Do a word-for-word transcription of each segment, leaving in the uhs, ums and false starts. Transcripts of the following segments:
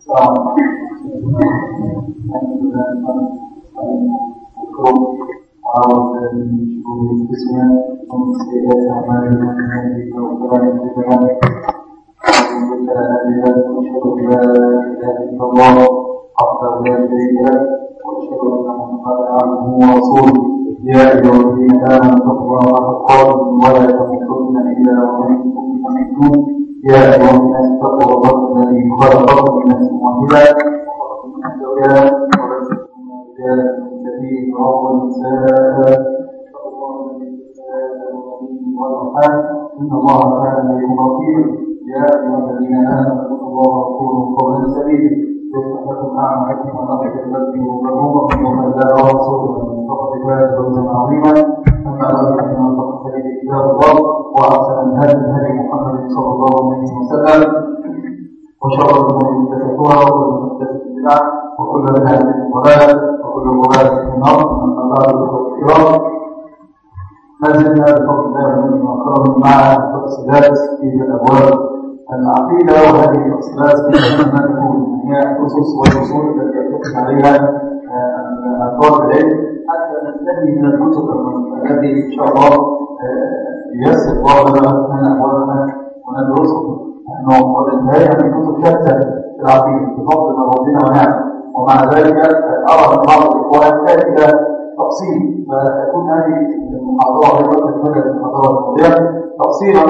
يا أيها الذين آمنوا اتقوا الله حق تقاته ولا تموتن إلا وأنتم مسلمون. يا أيها الناس اتقوا ربكم الذي خلقكم من نفس واحدة وخلق منها زوجها وبث منهما رجالا كثيرا ونساء اتقوا الله الذي تساءلون به والأرحام إن الله كان عليكم رقيبا. يا أيها الذين آمنوا اتقوا الله وقولوا قولا سديدا يصلح لكم أعمالكم ويغفر لكم ذنوبكم ومن يطع الله ورسوله فقد فاز فوزا عظيما. أما بعد فإن أصدق الحديث كتاب الله وأحسن الهدي هدي محمد صلى الله عليه وسلم وشر الأمور محدثاتها وكل محدثة بدعة وكل بدعة ضلالة وكل ضلالة في النار. أما بعد الكرام ما زلنا بفضل الله وكرمه مع تفصيلات في الأبواب العقيدة، وهذه التفصيلات كما تكون هي الأسس والأصول التي يتفق عليها طالب العلم حتى نستفيد من الكتب التي إن شاء الله ييسر الله لنا من أبوابها وندرسها، لأنه قد انتهينا من كتب شتى في العقيدة بفضل من ربنا ونعمه، ومع ذلك أرى من بعض الإخوان تأتي إلى تفصيل، فتكون هذه المحاضرة أيضا تكون المحاضرات الماضية تفصيلا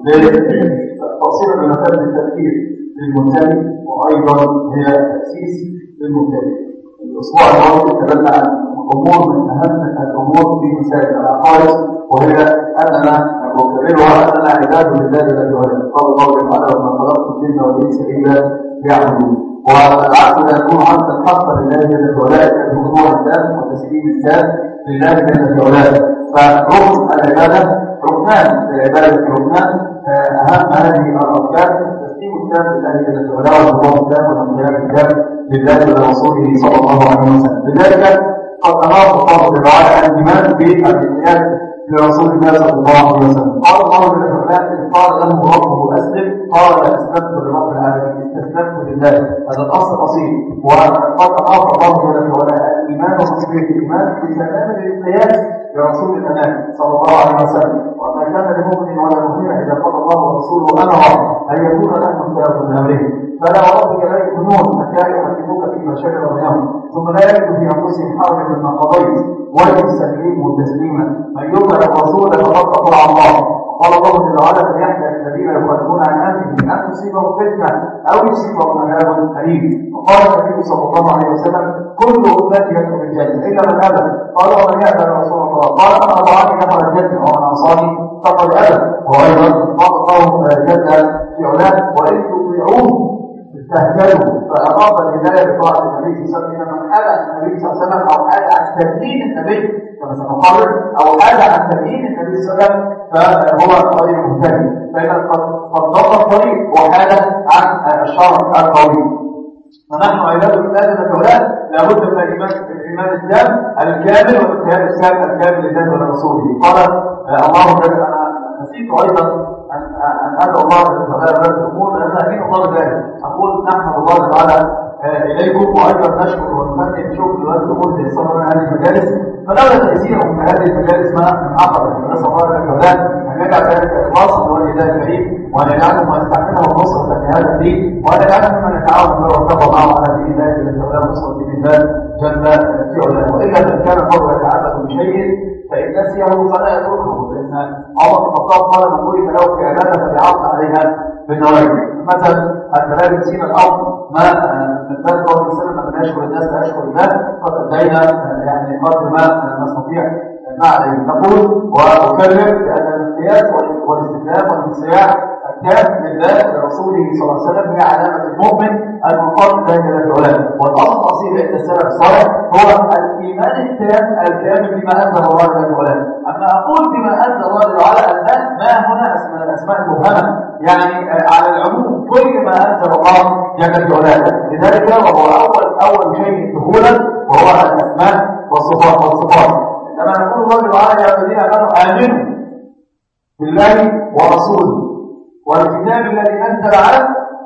تفصيلا بمثابة التفكير للمنتهي، وأيضا هي تأسيس للمنتهي. الأسبوع الماضي تكلمنا عن أمور من أهم الأمور في مسائل العقائد، وهي أننا نكررها أننا عباد لله جل وعلا. قال الله تعالى: وما خلقت الجن والإنس إلا ليعبدون. والعبد لا يكون عبدا حقا لله جل وعلا بخضوع التام وتسليم التام لله جل وعلا. فركن العبادة ركنان للعبادة ركنان، أهم هذه الأركان تسليم التام لله جل وعلا والخضوع التام والانقياد التام لله ورسوله صلى الله عليه وسلم. لذلك قد أمر الله تعالى الإيمان بالانقياد لرسول الله صلى الله عليه وسلم. قال الله جل وعلا: قال له ربه أسلم، قال أسلمت لرب العالمين، استسلمت لله. هذا الأصل أصيل. وقد أمر الله جل وعلا الإيمان وتصديق الإيمان بتمام الانقياد لرسول الأنام صلى الله عليه وسلم. وما كان لمؤمن ولا مؤمنة إذا قضى الله ورسوله أمرا أن يكون لهم خيار من أمرهم. فلا وربك لا يؤمنون حتى يحكموك فيما شجر بينهم ثم لا يجد في أنفسهم حرجا مما قضيت ويستسلموا تسليما. من يطع الرسول فقد أطاع الله. قال الله جل وعلا: فليحذر الذين يخالفون عن امره ان تصيبهم فتنه او يصيبهم عذاب اليم. وقال النبي صلى الله عليه وسلم: كل امتي يدخل الجنه الا من ابى. قال: ومن يأبى يا رسول الله؟ قال: من اطاعني دخل الجنه ومن عصاني فقد ابى. وايضا قال الله جل في علاه: وان تطيعوه تهتدوا. فأراد الهداية بطاعة النبي صلى الله عليه وسلم. من حاد عن النبي صلى الله عليه وسلم أو حاد عن تبيين النبي كما سنقرر أو حاد عن تبيين النبي صلى الله عليه وسلم فهو غير مهتدي، فإذا قد ضل الطريق وحاد عن الشرع القوي. فنحن عباد الله جل وعلا لابد من الإيمان الإيمان التام الكامل والانقياد التام الكامل لله ولرسوله. قال الله جل وعلا: نسيت أيضا أن أدعو الله جل وعلا بهذه الأمور لأنها أكيد الله ذلك. أقول نحمد الله تعالى إليكم، وأيضا نشكر ونمنن شكر هذه الأمور اللي صاروا هذه المجالس، فلولا تأثيرهم في هذه المجالس ما انعقدت. نسأل الله جل وعلا أن يجعل ذلك إخلاصا لوجه الله الكريم، وأن يجعلهم ويستعملهم نصرة في هذا الدين، وأن يجعلهم من يتعاون به ويتقى معه على دين الله جل وعلا ونصرة دين الله جل في علاه. وإلا إن كان الفضل يتعبد بشيء فإن نسيه فلا يتركه، لأن عمر بن الخطاب قال: من قلت له في عبادة فليعص عليها بالنواجذ. مثلا حتى لا ينسينا الأمر ما من باب قول السلام أن يشكر الناس لا يشكر الله، قد أدينا يعني قدر ما نستطيع ما عليه. نقول وأكرر بأن الانقياد والاستسلام والانصياع التام لله لرسوله صلى الله عليه وسلم هي علامة المؤمن المنقاد لله جل وعلا. والأصل الأصيل عند السلف الصالح هو الإيمان التام الكامل بما أنزل الله جل وعلا. أما أقول بما أنزل الله جل وعلا الآن ما هنا اسم الأسماء المبهمة، يعني على العموم كل ما أنزل الله جل وعلا. لذلك وهو أول أول شيء دخولا وهو الأسماء والصفات والصفات. لما نقول الله جل وعلا: يا الذين آمنوا آمنوا بالله ورسوله والكتاب الذي أنزل على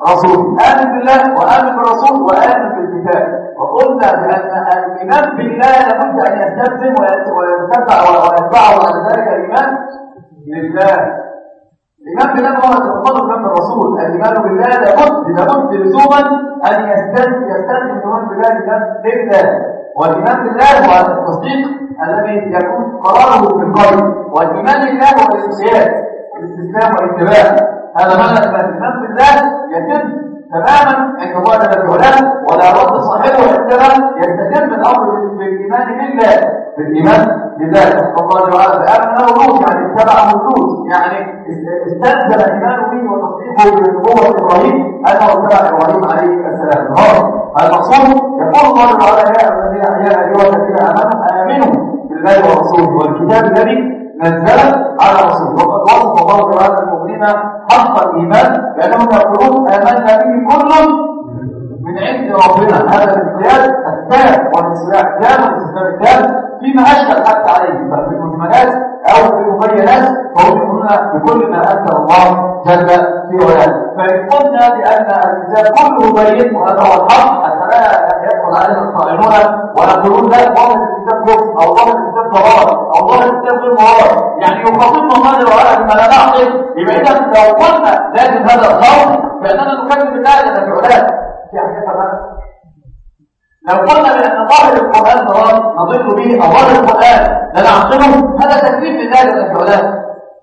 رسول، آمن بالله وآمن بالرسول وآمن بالكتاب. وقلنا بأن الإيمان بالله لابد أن يستلزم ويتبع ويتبعه على ذلك الإيمان بالله. الإيمان بالله هو يتفضل الإيمان بالرسول. الإيمان بالله لابد لابد لزوما أن يستلزم يستلزم الإيمان بالله الإيمان بالله. والإيمان بالله هو التصديق الذي يكون قراره بالقلب، والإيمان بالله هو الانقياد والاستسلام والاتباع. هذا معنى الإيمان بالله يتم تماما عند الله جل وعلا، ولا رد صاحبه عندما يستتم الامر بالايمان بالله بالايمان بالله. الله تعالى امن له لوط، يعني اتبعه لوط، يعني استلزم الايمان به وتصديقه بنبوه ابراهيم انه اتبع ابراهيم عليه السلام. المقصود يقول الله تعالى يا ايها الذين امنوا امنوا بالله ورسوله والكتاب الذي نزل على رسوله. وقد وصف الله تعالى المؤمنين حق الايمان بانهم يقولون امنا به كل من عند ربنا. هذا الانقياد التام والانصياع التام والاستسلام التام فيما اشكل حتى عليه في المجملات او في المبينات، فهم يقولون بكل ما انزل الله جل في علاه. فان قلنا بان الكتاب كله بين وهذا هو الحق حتى لا يدخل علينا الطائعون ويقولون لا ظاهر الكتاب كفر او ظاهر الكتاب ضلال او ظاهر الكتاب غير ضلال، يعني يخاطبنا الله تعالى بما لا نعقل. يبقى اذا لو قلنا لازم هذا الخوف فاننا نكذب بالله جل في علاه. في حاجه كمان لو قلنا بأن ظاهر القرآن ضلال نضل به أو ظاهر القرآن لا نعقله، هذا تكذيب لله جل في علاه.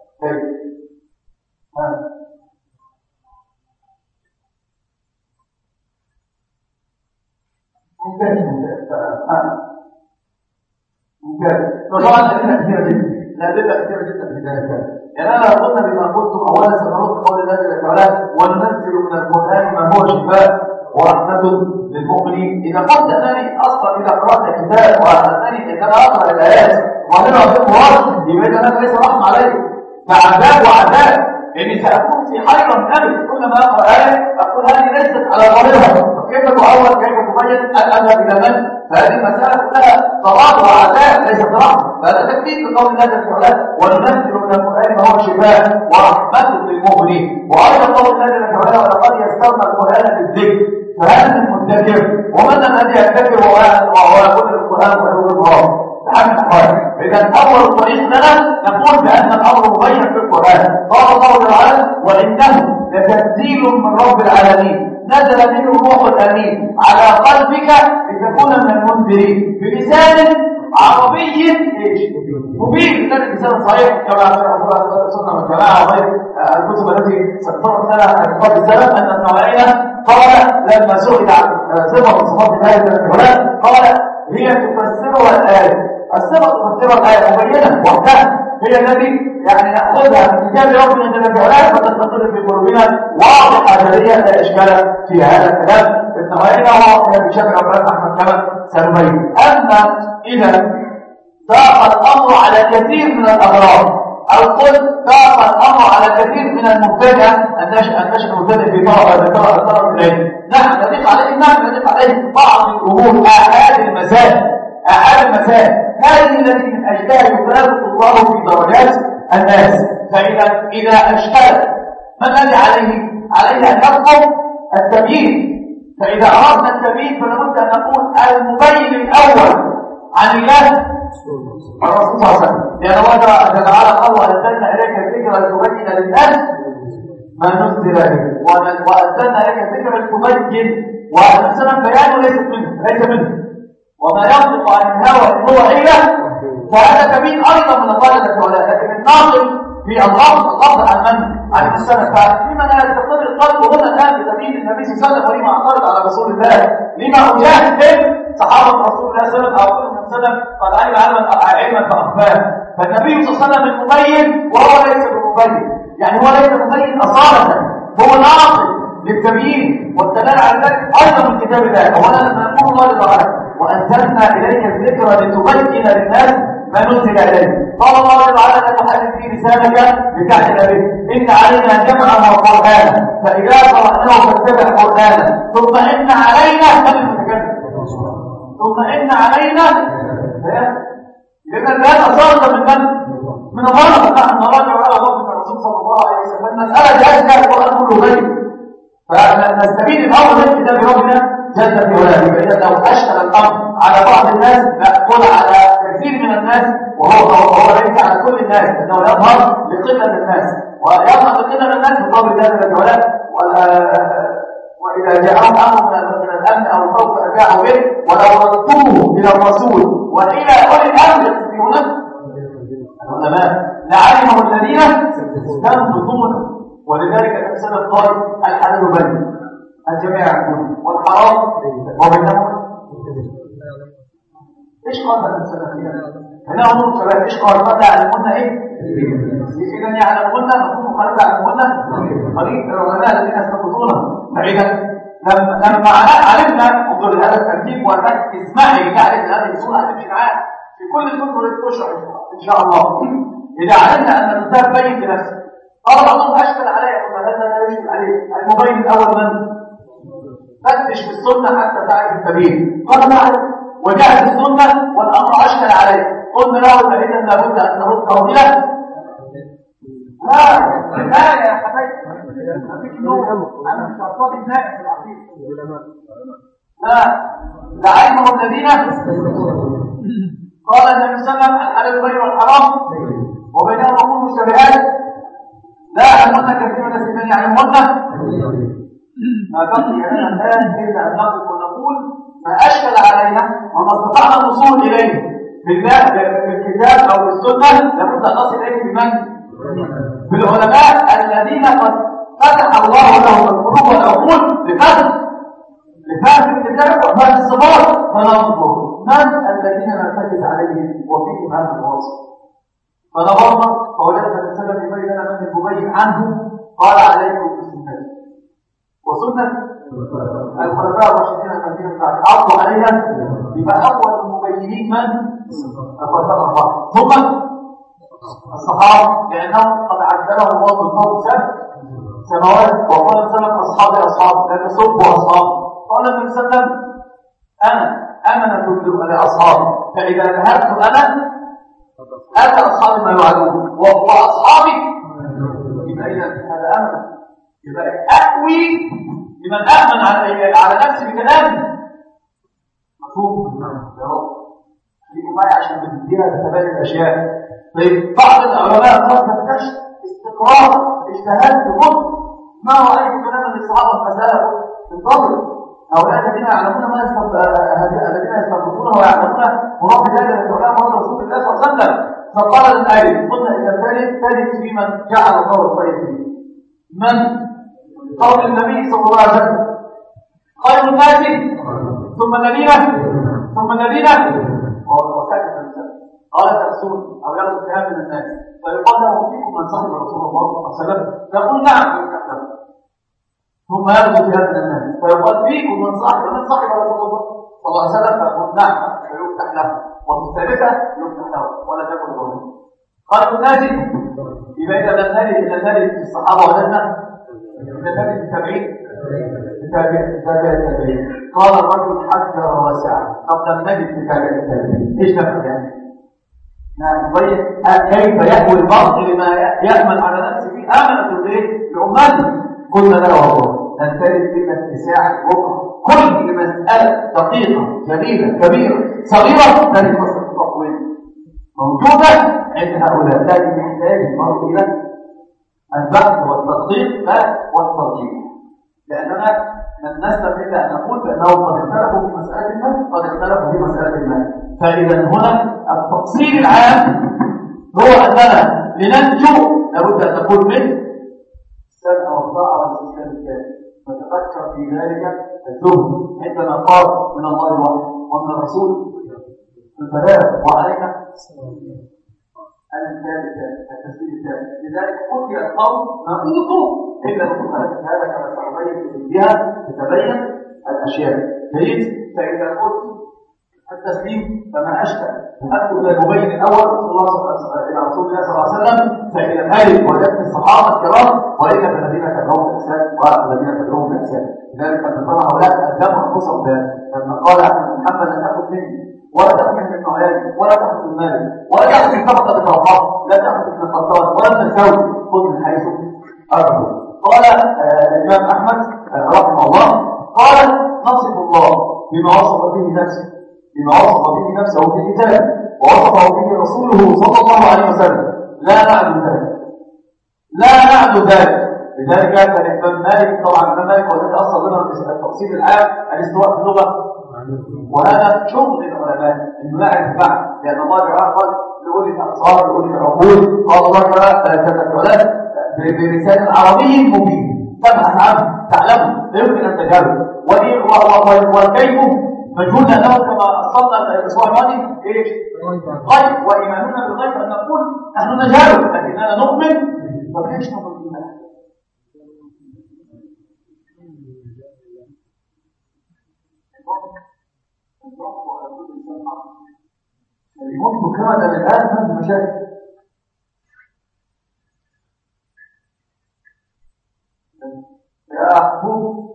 ممتاز ممتاز ممتاز. طبعا أدلة كثيرة جدا، الأدلة كثيرة جدا في ذلك. يعني أنا قلنا بما قلتم أولا سنرد قول الله جل في علاه وننزل من القرآن ما هو شفاء ورحمة للمؤمنين. إذا قلت أنني أصلا إذا قرأت الكتاب وأنني إن أنا أقرأ الآيات وأنا أقرأ القرآن يبقى أنا ليس رحمة علي، فعذاب وعذاب، لأني سأكون في حيرة من أبد. كل ما أقرأ آية أقول هذه ليست على ظاهرها، كيف تؤول كيف تبين أن أذهب إلى من؟ فهذه المسألة كلها ضرر وعذاب ليست رحمة. فهذا تكذيب لقول الله جل وعلا وننزل من القرآن ما هو شفاء ورحمة للمؤمنين. وأيضا قول الله جل وعلا ولقد يسرنا القرآن للذكر فهل من مدكر ومن الذي يدكر وهو يقول القرآن ويقول القرآن لحد الحوالي. إذا أول الطريق لنا نقول بأن الأمر مبين في القرآن. قال الله تعالى وإنه لتنزيل من رب العالمين نزل به الروح الأمين على قلبك لتكون من المنذرين بلسان عربي مبين. ذلك لسان صحيح كما أخبر السنة والجماعة وغير الكتب التي سطرت لنا اعتقاد السلف أن النوعية قال لما سئل عن صفة من صفات الآية الأولى قال هي تفسرها الآية. الصفة تفسرها الآية مبينة وحدها هي التي يعني نأخذها من كتاب ربنا جل وعلا فتستقر في قلوبنا واضحة جلية لا إشكال في هذا الكلام. النوعية هو بشكل أبراز أحمد كما سنبين. أما إذا ضاق الأمر على كثير من الأغراض أو قل ضاق الأمر على كثير من المبتدع النشأ المبتدع في طرف ذكر الطرف العلمي، نحن نضيف عليه نحن نضيف عليه بعض الأمور آحاد المسائل آحاد المسائل هذه التي من أجلها يفرق الله في درجات الناس. فإذا إذا أشكلت ما الذي عليه؟ عليه أن يطلب التبيين. فإذا أردنا التبيين فلابد أن نقول المبين الأول عن الله الرسول صلى الله عليه وسلم، لأن الله تعالى قال وأنزلنا إليك الذكر لتبين للناس ما نزل إليه وأنزلنا إليك الذكر لتبين وأنزلنا بيانه ليس منه ليس منه وما ينطق عن الهوى إن هو إلا فهذا تبين أيضا من الله جل وعلا. لكن الناقل في اللفظ اللفظ عن من؟ عن السنة. فلما لا يستقر القلب هنا الآن بتبين النبي صلى الله عليه وسلم ولما اعترض على رسول الله لما أجاهد صحابة رسول الله صلى الله عليه وسلم قد علم علما فأخباه. فالنبي صلى الله عليه وسلم المبين وهو ليس بمبين، يعني هو ليس مبين أصالة، هو ناقل للتبيين والدلالة على ذلك أيضا من كتاب الله. أولا نقول الله جل وعلا وأنزلنا إليك الذكر لتبين للناس ما نزل إليه. قال الله جل وعلا لا تحرك في لسانك لتعجل به إن علينا جمعه وقرآنا فإذا قرأناه فاتبع قرآنا ثم إن علينا من المتكلم ثم إن علينا لأن الآن أصالة من من؟ من الله. نحن نراجع على وقت الرسول صلى الله عليه وسلم المسألة جاءت القرآن كله غير فنستفيد الامر من كتاب ربنا جل في علاه. فاذا لو اشكل الامر على بعض الناس نقول على كثير من الناس، وهو هو ليس على كل الناس، انه يظهر لقله الناس، ويظهر لقله الناس بقول الله جل في علاه واذا جاءهم امر من الامن او الخوف اذاعوا به ولو ردوه الى الرسول والى اولي الامر يستطيعون العلماء لعلمه الذين يستنبطونه. ولذلك الامثله الطائف الحلال بين الجميع يعرفون والحرام وبينهم. ايش قال الامثله فيها؟ هنا امور شباب. ايش قال؟ قال يعلمون ايه؟ اذا يعلمون مفهوم خارج يعلمون قليل العلماء الذين يستنبطونه. فاذا لما لما علمنا انظر هذا الترتيب وركز معي تعرف هذه الصوره هتمشي معاك في كل الكتب اللي تشرح ان شاء الله. اذا علمنا ان الكتاب بين بنفسه قال بعضهم اشكل عليه وهذا لا يشكل عليه. المبين الاول من فتش في السنه حتى تعرف التبيين. قال نعم وجاءت السنه والامر اشكل عليه. قلنا له فاذا لابد ان نرده الى لا لا يا حبايبي مفيش نور. انا مش هفضل الناس في العقيده لا لعلمه الذين قال النبي صلى الله عليه وسلم الحلال بين والحرام وبينهما امور مشتبهات لا يعلمون كثير من الناس يعلمون ما بقي لنا الان الا ان نقف ونقول ما اشكل علينا وما استطعنا الوصول اليه بالله بالكتاب او بالسنه لابد ان نصل اليه بمن؟ بالعلماء الذين قد فتح الله لهم القلوب والعقول لفهم لفهم الكتاب وفهم الصفات. فننظر من الذين نرتكز عليهم وفيهم هذا الوصف. فنظرنا فوجدنا السبب يبين لنا من المبين عنه. قال عليكم بسنتي وسنه الخلفاء الراشدين الذين عضوا عليها. يبقى اول المبينين من؟ الخلفاء الاربعه ثم الصحابه لانهم قد عدلهم الله من فوق سبع سماوات. وقال سلم اصحابي اصحاب لا تسبوا اصحاب. قال النبي صلى الله عليه وسلم انا امنه لاصحابي فاذا ذهبت انا اتى اصحابي ما يوعدون واصحابي. يبقى اذا هذا امن. يبقى اقوي لمن امن على على نفسه بكلامه. مفهوم يا رب خليكم معي عشان بنديها تبين الاشياء. طيب بعض العلماء قد تكتشف استقرار اجتهاد بمطلق ما رايت كلاما للصحابه المساله بالضبط. هؤلاء الذين يعلمون ما الذين يستنبطونه ويعلمون مراد ذلك الكلام هو رسول الله صلى الله عليه وسلم. فقال الايه قلنا ان الثالث ثالث في من جعل الله الخير فيه من قول النبي صلى الله عليه وسلم خير الناس ثم الذين ثم الذين وسكت الانسان قال تأسون او يغضب فيها من الناس فيقال له فيكم من صاحب رسول الله صلى الله عليه وسلم فيقول نعم يفتح ثم يغضب فيها من الناس فيقال فيكم من صاحب من صاحب رسول الله صلى الله عليه وسلم فيقول نعم فيفتح له. وفي الثالثه يفتح له ولا تكن له قال الناس. يبقى اذا لم نرد الى ذلك في الصحابه ولدنا الى ذلك في التابعين تابع التابعين. قال الرجل حجر واسعا طب لم نجد في تابع التابعين ايش نفعل يعني؟ نبين كيف يهوي البعض لما يأمن على نفسه فيه امنه بايه؟ بعمته. قلنا لا والله ننتهي الى اتساع الوقت كل مساله دقيقه جليله كبيره صغيره لا يفصل التطويل موجوده عند هؤلاء. لكن يحتاج المرء الى البحث والتدقيق والترجيح. لاننا لن نستطيع ان نقول بانهم قد اختلفوا في مساله ما قد اختلفوا في مساله ما. فاذا هنا التفصيل العام هو اننا لننجو لابد ان نقول منه السمع والطاعه والاستسلام الكامل. فتفكر في ذلك الزهد عندما قال من الله الوحي ومن الرسول البلاغ وعلينا الثالث التسليم الثالث. لذلك قضي القول نقوط الا بمخالفه هذا كما سنبين بها تتبين الاشياء. جيد. فاذا قلت التسليم فما اشبه اكتب الى المبين الاول الى رسول الله صلى الله عليه وسلم. فاذا ذلك وجدت الصحابه الكرام وليس الذين تبعوهم باحسان والذين تبعوهم باحسان. لذلك ان ترى هؤلاء قدموا انفسهم لما قال محمد لا تاخذ مني ولا تاخذ من ابن عيان ولا تاخذ من مالك ولا تاخذ من طبقه الطبقات لا تاخذ من الخطاب ولا من الزوج خذ من حيث ارجو. قال الامام احمد رحمه الله قال نصف الله بما وصف به نفسه بما وصف به نفسه في كتابه ووصفه به رسوله صلى الله عليه وسلم لا نعد ذلك لا نعد ذلك. لذلك كان الإمام مالك طبعا الإمام مالك والذي أصل لنا التفصيل العام الاستواء في اللغة، وهذا شغل العلماء انه لا يعرف بعد، لأن الله تعالى قال لأولي الأبصار لأولي العقول قال الله تعالى تتكلم بلسان عربي مبين تبحث عنه تعلمه لا يمكن أن تجهله. والكيف مجهول له كما أصلنا الأسبوع الماضي إيش؟ غيب، وإيماننا بالغيب أن نقول نحن نجهله لكننا نؤمن. طب ليش نؤمن بالله؟ الموت كما الآن ما في مشاكل. يا أحبوب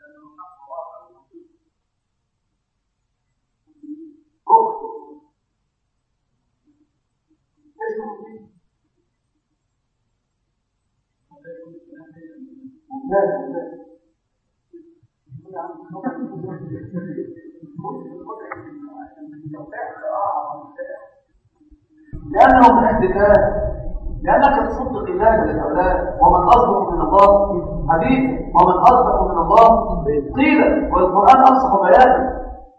لأنه من عند الله، لأنك تصدق الله للأولاد. ومن أصدق من الله حديث، ومن أصدق من الله قيل، والقرآن أصدق بيانا.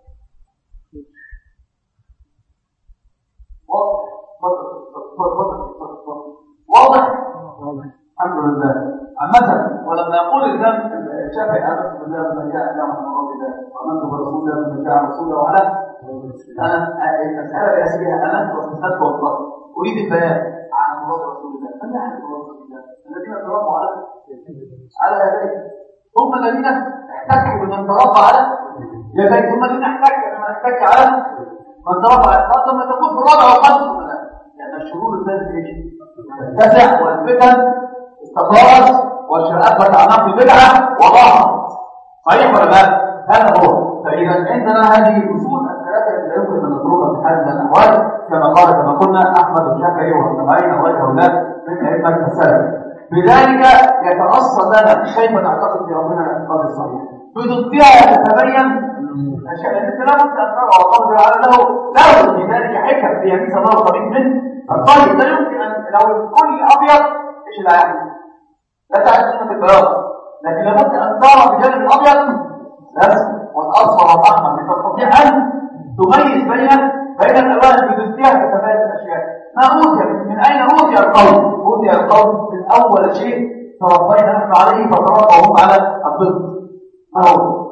واضح؟ الحمد لله. عامة ولما يقول الإمام الشافعي آمنت بالله بما جاء الله من رب الله وآمنت برسول الله بما جاء رسوله وعلى أنا المسألة بأسرها آمنت واستثنت والله أريد البيان عن مراد رسول الله. من يعرف مراد رسول الله؟ الذين تربوا على على يديه، هم الذين احتكوا بمن تربى على يديه، ثم الذين احتكوا بمن احتك على من تربى على الأرض. لما تكون في الرابع والخامس من لأن الشرور الثالث ايش؟ تتسع والفتن استطاعت والشرعات أعناق البدعة وضعها. صحيح ولا لا؟ هذا هو. فإذا عندنا هذه الأصول الثلاثة لا يمكن أن نتركها في حال من الأحوال، كما قال كما قلنا أحمد الشافعي والنبعين وغيره من أئمة السلف. بذلك يتأصل لنا كيف نعتقد في ربنا الاعتقاد الصحيح. بضدها تتبين أشياء، لأن أنت لا بد أن ترى الله تعالى له له في ذلك حكم في يمين الله قريب منه. الطيب لا يمكن أن لو الكل أبيض إيش اللي هيعمل؟ لا تعرف قيمة البياض، لكن لابد أن ترى بجانب الأبيض بس والأصفر والأحمر لتستطيع أن تميز بين بين الألوان بضدها تتبين الأشياء. ما أوتي من أين أوتي القول؟ أوتي القول من أول شيء تربينا نحن عليه فتربوا هم على الضد. ما هو؟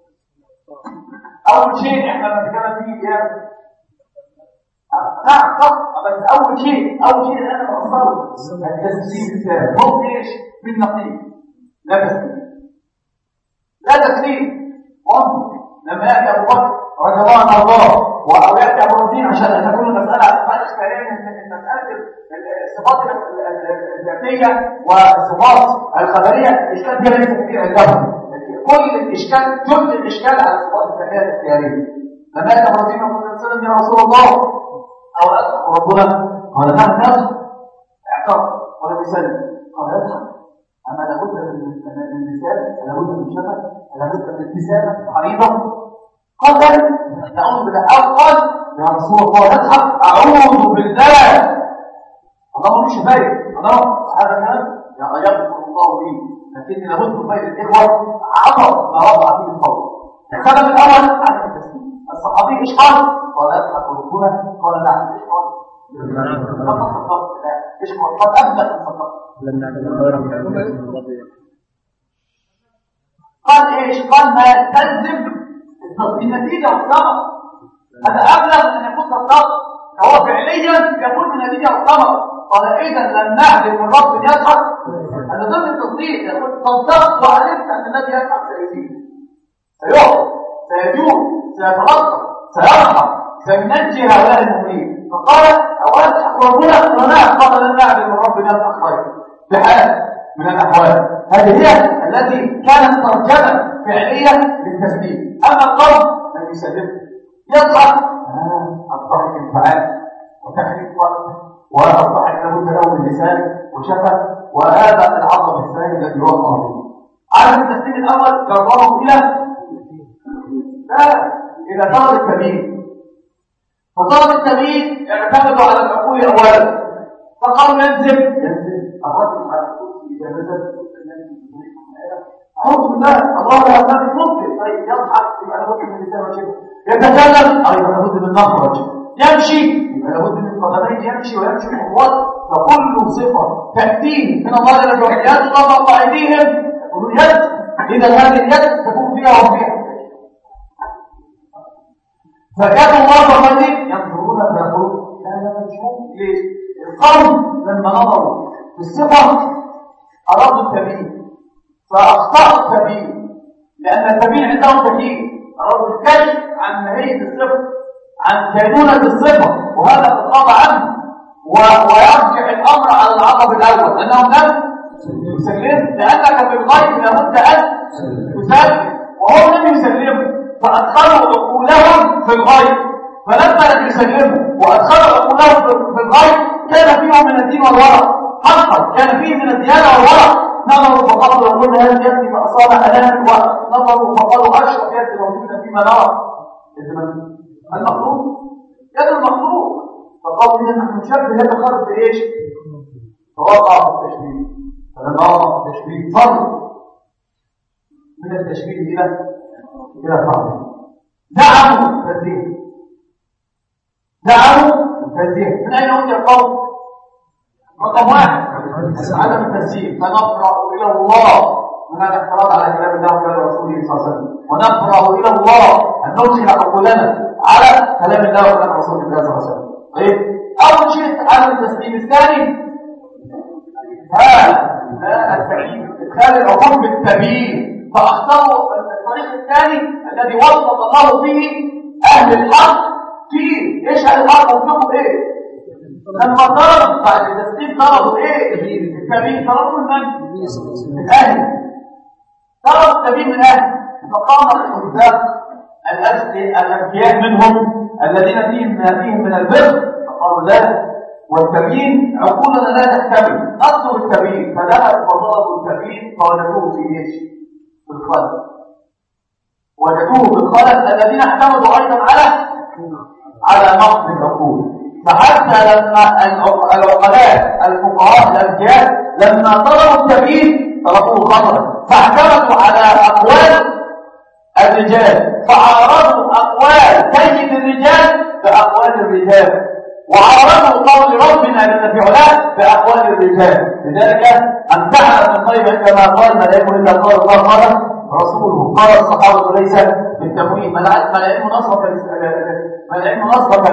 أول شيء إحنا بنتكلم فيه يا نعم صح، بس أول شيء أول شيء اللي أنا بوصله التسليم الثاني هو إيش؟ بالنقيض. لا تسليم لا تسليم ممكن لما يأتي أبو بكر رضي الله عنه الله أو يأتي أبو رزين عشان تكون المسألة بعد إشكالية من مسألة الصفات الذاتية والصفات الخبرية إشكال كبير ليس كبير عندهم. كل الإشكال جزء الإشكال على الصفات الذاتية الاختيارية. لما يأتي أبو رزين يقول للسلام يا رسول الله أو أسأل ربنا قال نعم نفسه اعترف ولم يسلم قال يضحك. أما لابد من اللسان، لابد من شفة، لابد من ابتسامة حريضة. قال ذلك نعوذ بالله. قال يا رسول الله يضحك أعوذ بالله. الله مش فايد الله هذا كلام يغفر الله لي، لكن لابد من فايد الإخوة عبر ما وضع فيه القول. الخدم الأول عن التسليم. الصحابي ايش قال؟ قال يضحك ربنا قال نعم. ايش قال؟ فقط ايش قال؟ قد أبلغ فقط لن نعلم غير من قال ايش؟ قال ما يستلزم النتيجة والثمر. هذا أبلغ من يكون صدق، فهو فعليا يكون من النتيجة والثمر. قال إذا لن نعلم من رب يضحك. هذا ضمن التصديق، يقول صدقت وعرفت أن الذي يضحك سيزيد سيعطي سيجوع سيتلطف سيرحم سينجي هؤلاء المؤمنين. فقال أولا يضحك ربنا ونعم. قال لن نعلم من رب يضحك خير بحال من الأحوال. هذه هي التي كانت ترجمة فعلية للتسليم. أما القول لم يسلمه يضحك آه الضحك الفعال وتحريك قلب والضحك لابد له من لسان وشفة، وهذا العظم الثاني الذي وقع فيه. عارف التسليم الأول إذا طلب التبيين. فطلب التبيين يعتمد على العقول أولا، فقالوا ينزل ينزل الرجل على الكرسي إذا نزل أعوذ بالله الله لا يمكن مش ممكن. طيب يضحك يبقى لابد من لسان وجهه، يتكلم أيضا لابد من مخرج، يمشي يبقى لابد من قدمين يمشي ويمشي بخطوات. فكل صفة تأتيه من الله جل وعلا يد الله فوق أيديهم يقولون يد، إذا هذه اليد تكون فيها وفيها. فكانوا الله فوق أيديهم ينظرون فيقولون لا لا مش ممكن. ليش؟ القوم لما نظروا في الصفة أرادوا التبيين فأخطأوا التبيين، لأن التبيين عندهم تبيين، أرادوا الكشف عن ماهية الصفة، عن كينونة الصفة، وهذا تتغاضى عنه ويرجع الأمر على العقب الأول أنهم لم يسلموا، لأنك في الغيب لابد أن تسلم وهم لم يسلموا فأدخلوا عقولهم في الغيب. فلما لم يسلموا وأدخلوا عقولهم في الغيب كان فيهم من الدين والورع، حقا كان فيه من الديانة والورع. نظروا فقالوا لو قلنا هذه يد فأصاب ألام، ونظروا فقالوا أشرف يد موجودة فيما نرى. المخلوق يد المخلوق، فقالوا إذا نحن نشبه يد الخلق بإيش؟ فوقع في التشبيه. فلما وقع في التشبيه فرق من التشبيه إلى إلى فرق. دعموا التنزيه، دعموا التنزيه. من أين أتي القول؟ رقم واحد عدم التنزيه. فنفرغ إلى الله من الاعتراض على كلام الله وكلام رسوله صلى الله عليه وسلم، ونفرغ إلى الله أن نوجه عقولنا على كلام الله وكلام رسول الله صلى الله عليه وسلم. طيب أول شيء عدم التسليم. الثاني ها لا التعيين، إدخال العقول بالتبيين. فاختاروا الطريق الثاني الذي وفق الله فيه أهل الحق فيه. إيش أهل الحق وفقوا إيه؟ لما طلبوا بعد التسليم طلبوا إيه؟ التبيين. طلبوا من من أهل، طلبوا التبيين من أهل. فقام الحذاق الأذكياء منهم الذين فيهم فيهم من البر فقالوا لا، والتبيين عقولنا لا تحتمل، نطلب التبيين. فذهبوا فطلبوا التبيين فوجدوه في ايش؟ في الخلق. وجدوه في الخلق الذين اعتمدوا ايضا على على نقد العقول. فحتى لما العقلاء الفقهاء الأذكياء لما طلبوا التبيين طلبوه خطأ، فاعتمدوا على أقوال الرجال، فعارضوا أقوال سيد الرجال بأقوال الرجال، وعارضوا قول ربنا جل في علاه بأقوال الرجال. لذلك أمتعنا ابن القيم عندما قال ما لا يكون إلا قال الله قال رسوله قال الصحابة ليس بالتمويل. ما العلم نصرف ما العلم نصرف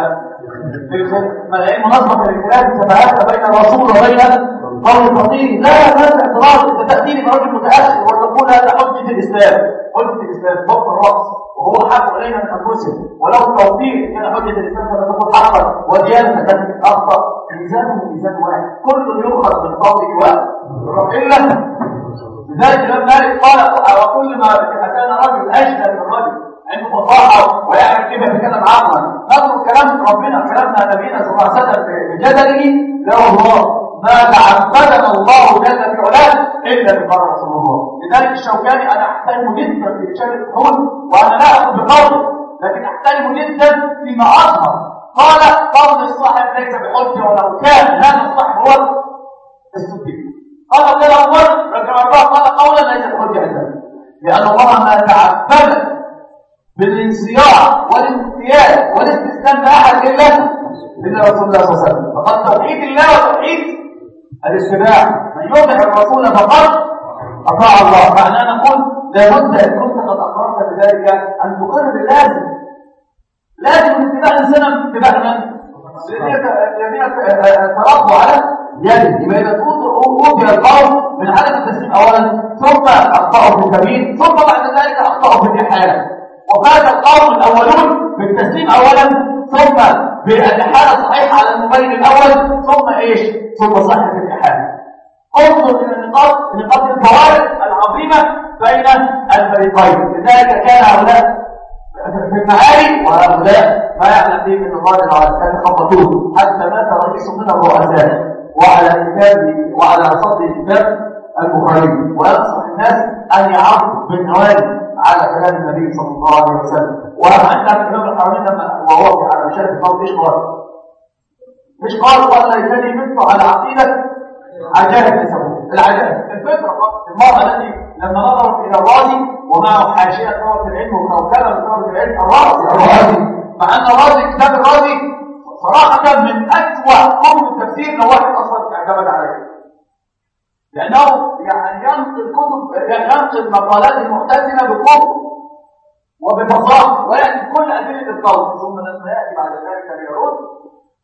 ما العلم نصرف للخلاف تبعات بين الرسول وبين قول الفقيه. لا هذا اعتراض. انت تأتيني برجل متأخر وتقول هذا حجة الإسلام. حجة الإسلام فوق الرأس وهو حق علينا من أنفسهم، ولو التوفيق كان حجة الإسلام كما تقول حقا وديانة التي أخطأ. ميزانه ميزان واحد، كل يؤخذ من قوله واحد إلا. لذلك الإمام مالك قال وكل ما كان رجل أجهل من رجل عنده فصاحة ويعرف كيف يتكلم عقلا. نظر كلام ربنا كلامنا نبينا صلى الله عليه وسلم بجدله له الله ما تعبدنا الله جل في علاه إلا بقرار رسول الله. لذلك الشوكاني أنا أحترم جدا في رجال الكهول، وأنا لا أخذ بقوله لكن أحترم جدا فيما أظهر. قال قول الصاحب ليس بحجة ولو كان هذا الصاحب هو الصديق. قال قال أول رجع الله قال قولا ليس بحجة عندنا، لأن الله ما تعبد بالانصياع والامتياز والاستسلام لأحد إلا إلا رسول الله صلى الله عليه وسلم. فقد توحيد الله وتوحيد الاتباع، من يطع الرسول فقد أطاع الله. فأنا نقول لابد إن كنت قد أقررت بذلك أن تقر باللازم. لازم اتباع الإنسان اتباع من؟ الذين تربوا على يده. يبقى إذا كنت أوتي القوم من عدم التسليم أولا، ثم أخطأوا في التبيين، ثم بعد ذلك أخطأوا في الإحالة، وفاز القوم الأولون بالتسليم أولا ثم بالإحالة الصحيحة على المبين الأول ثم إيش؟ ثم صحة الإحالة. انظر إلى النقاط نقاط الفوارق العظيمة بين الفريقين. لذلك كان هؤلاء في المعارك وهؤلاء ما يعلم به من الله تعالى يتخبطون حتى مات رئيس من الرؤساء وعلى كتاب وعلى صدر كتاب البخاري. وينصح الناس أن يعرفوا بالنوادي على كلام النبي صلى الله عليه وسلم وعندنا الإمام الحرمين لما وهو على مشاهد الفرد إيش قال؟ مش قال ولا يتني بنته على عقيدة عجائب يسموه العجائب الفطرة. المرأة التي لما نظرت إلى الرازي ومعه حاشية طلبة العلم وكوكبة لطلبة العلم الرازي الرازي مع أن الرازي كتاب الرازي صراحة من أسوأ كتب التفسير لو واحد أصلا اعتمد عليه، لأنه يعني ينقل كتب ينقل مقالات المعتزلة بقوة وبفصاحة ويأتي كل أدلة القول، ثم لما يأتي بعد ذلك ليرد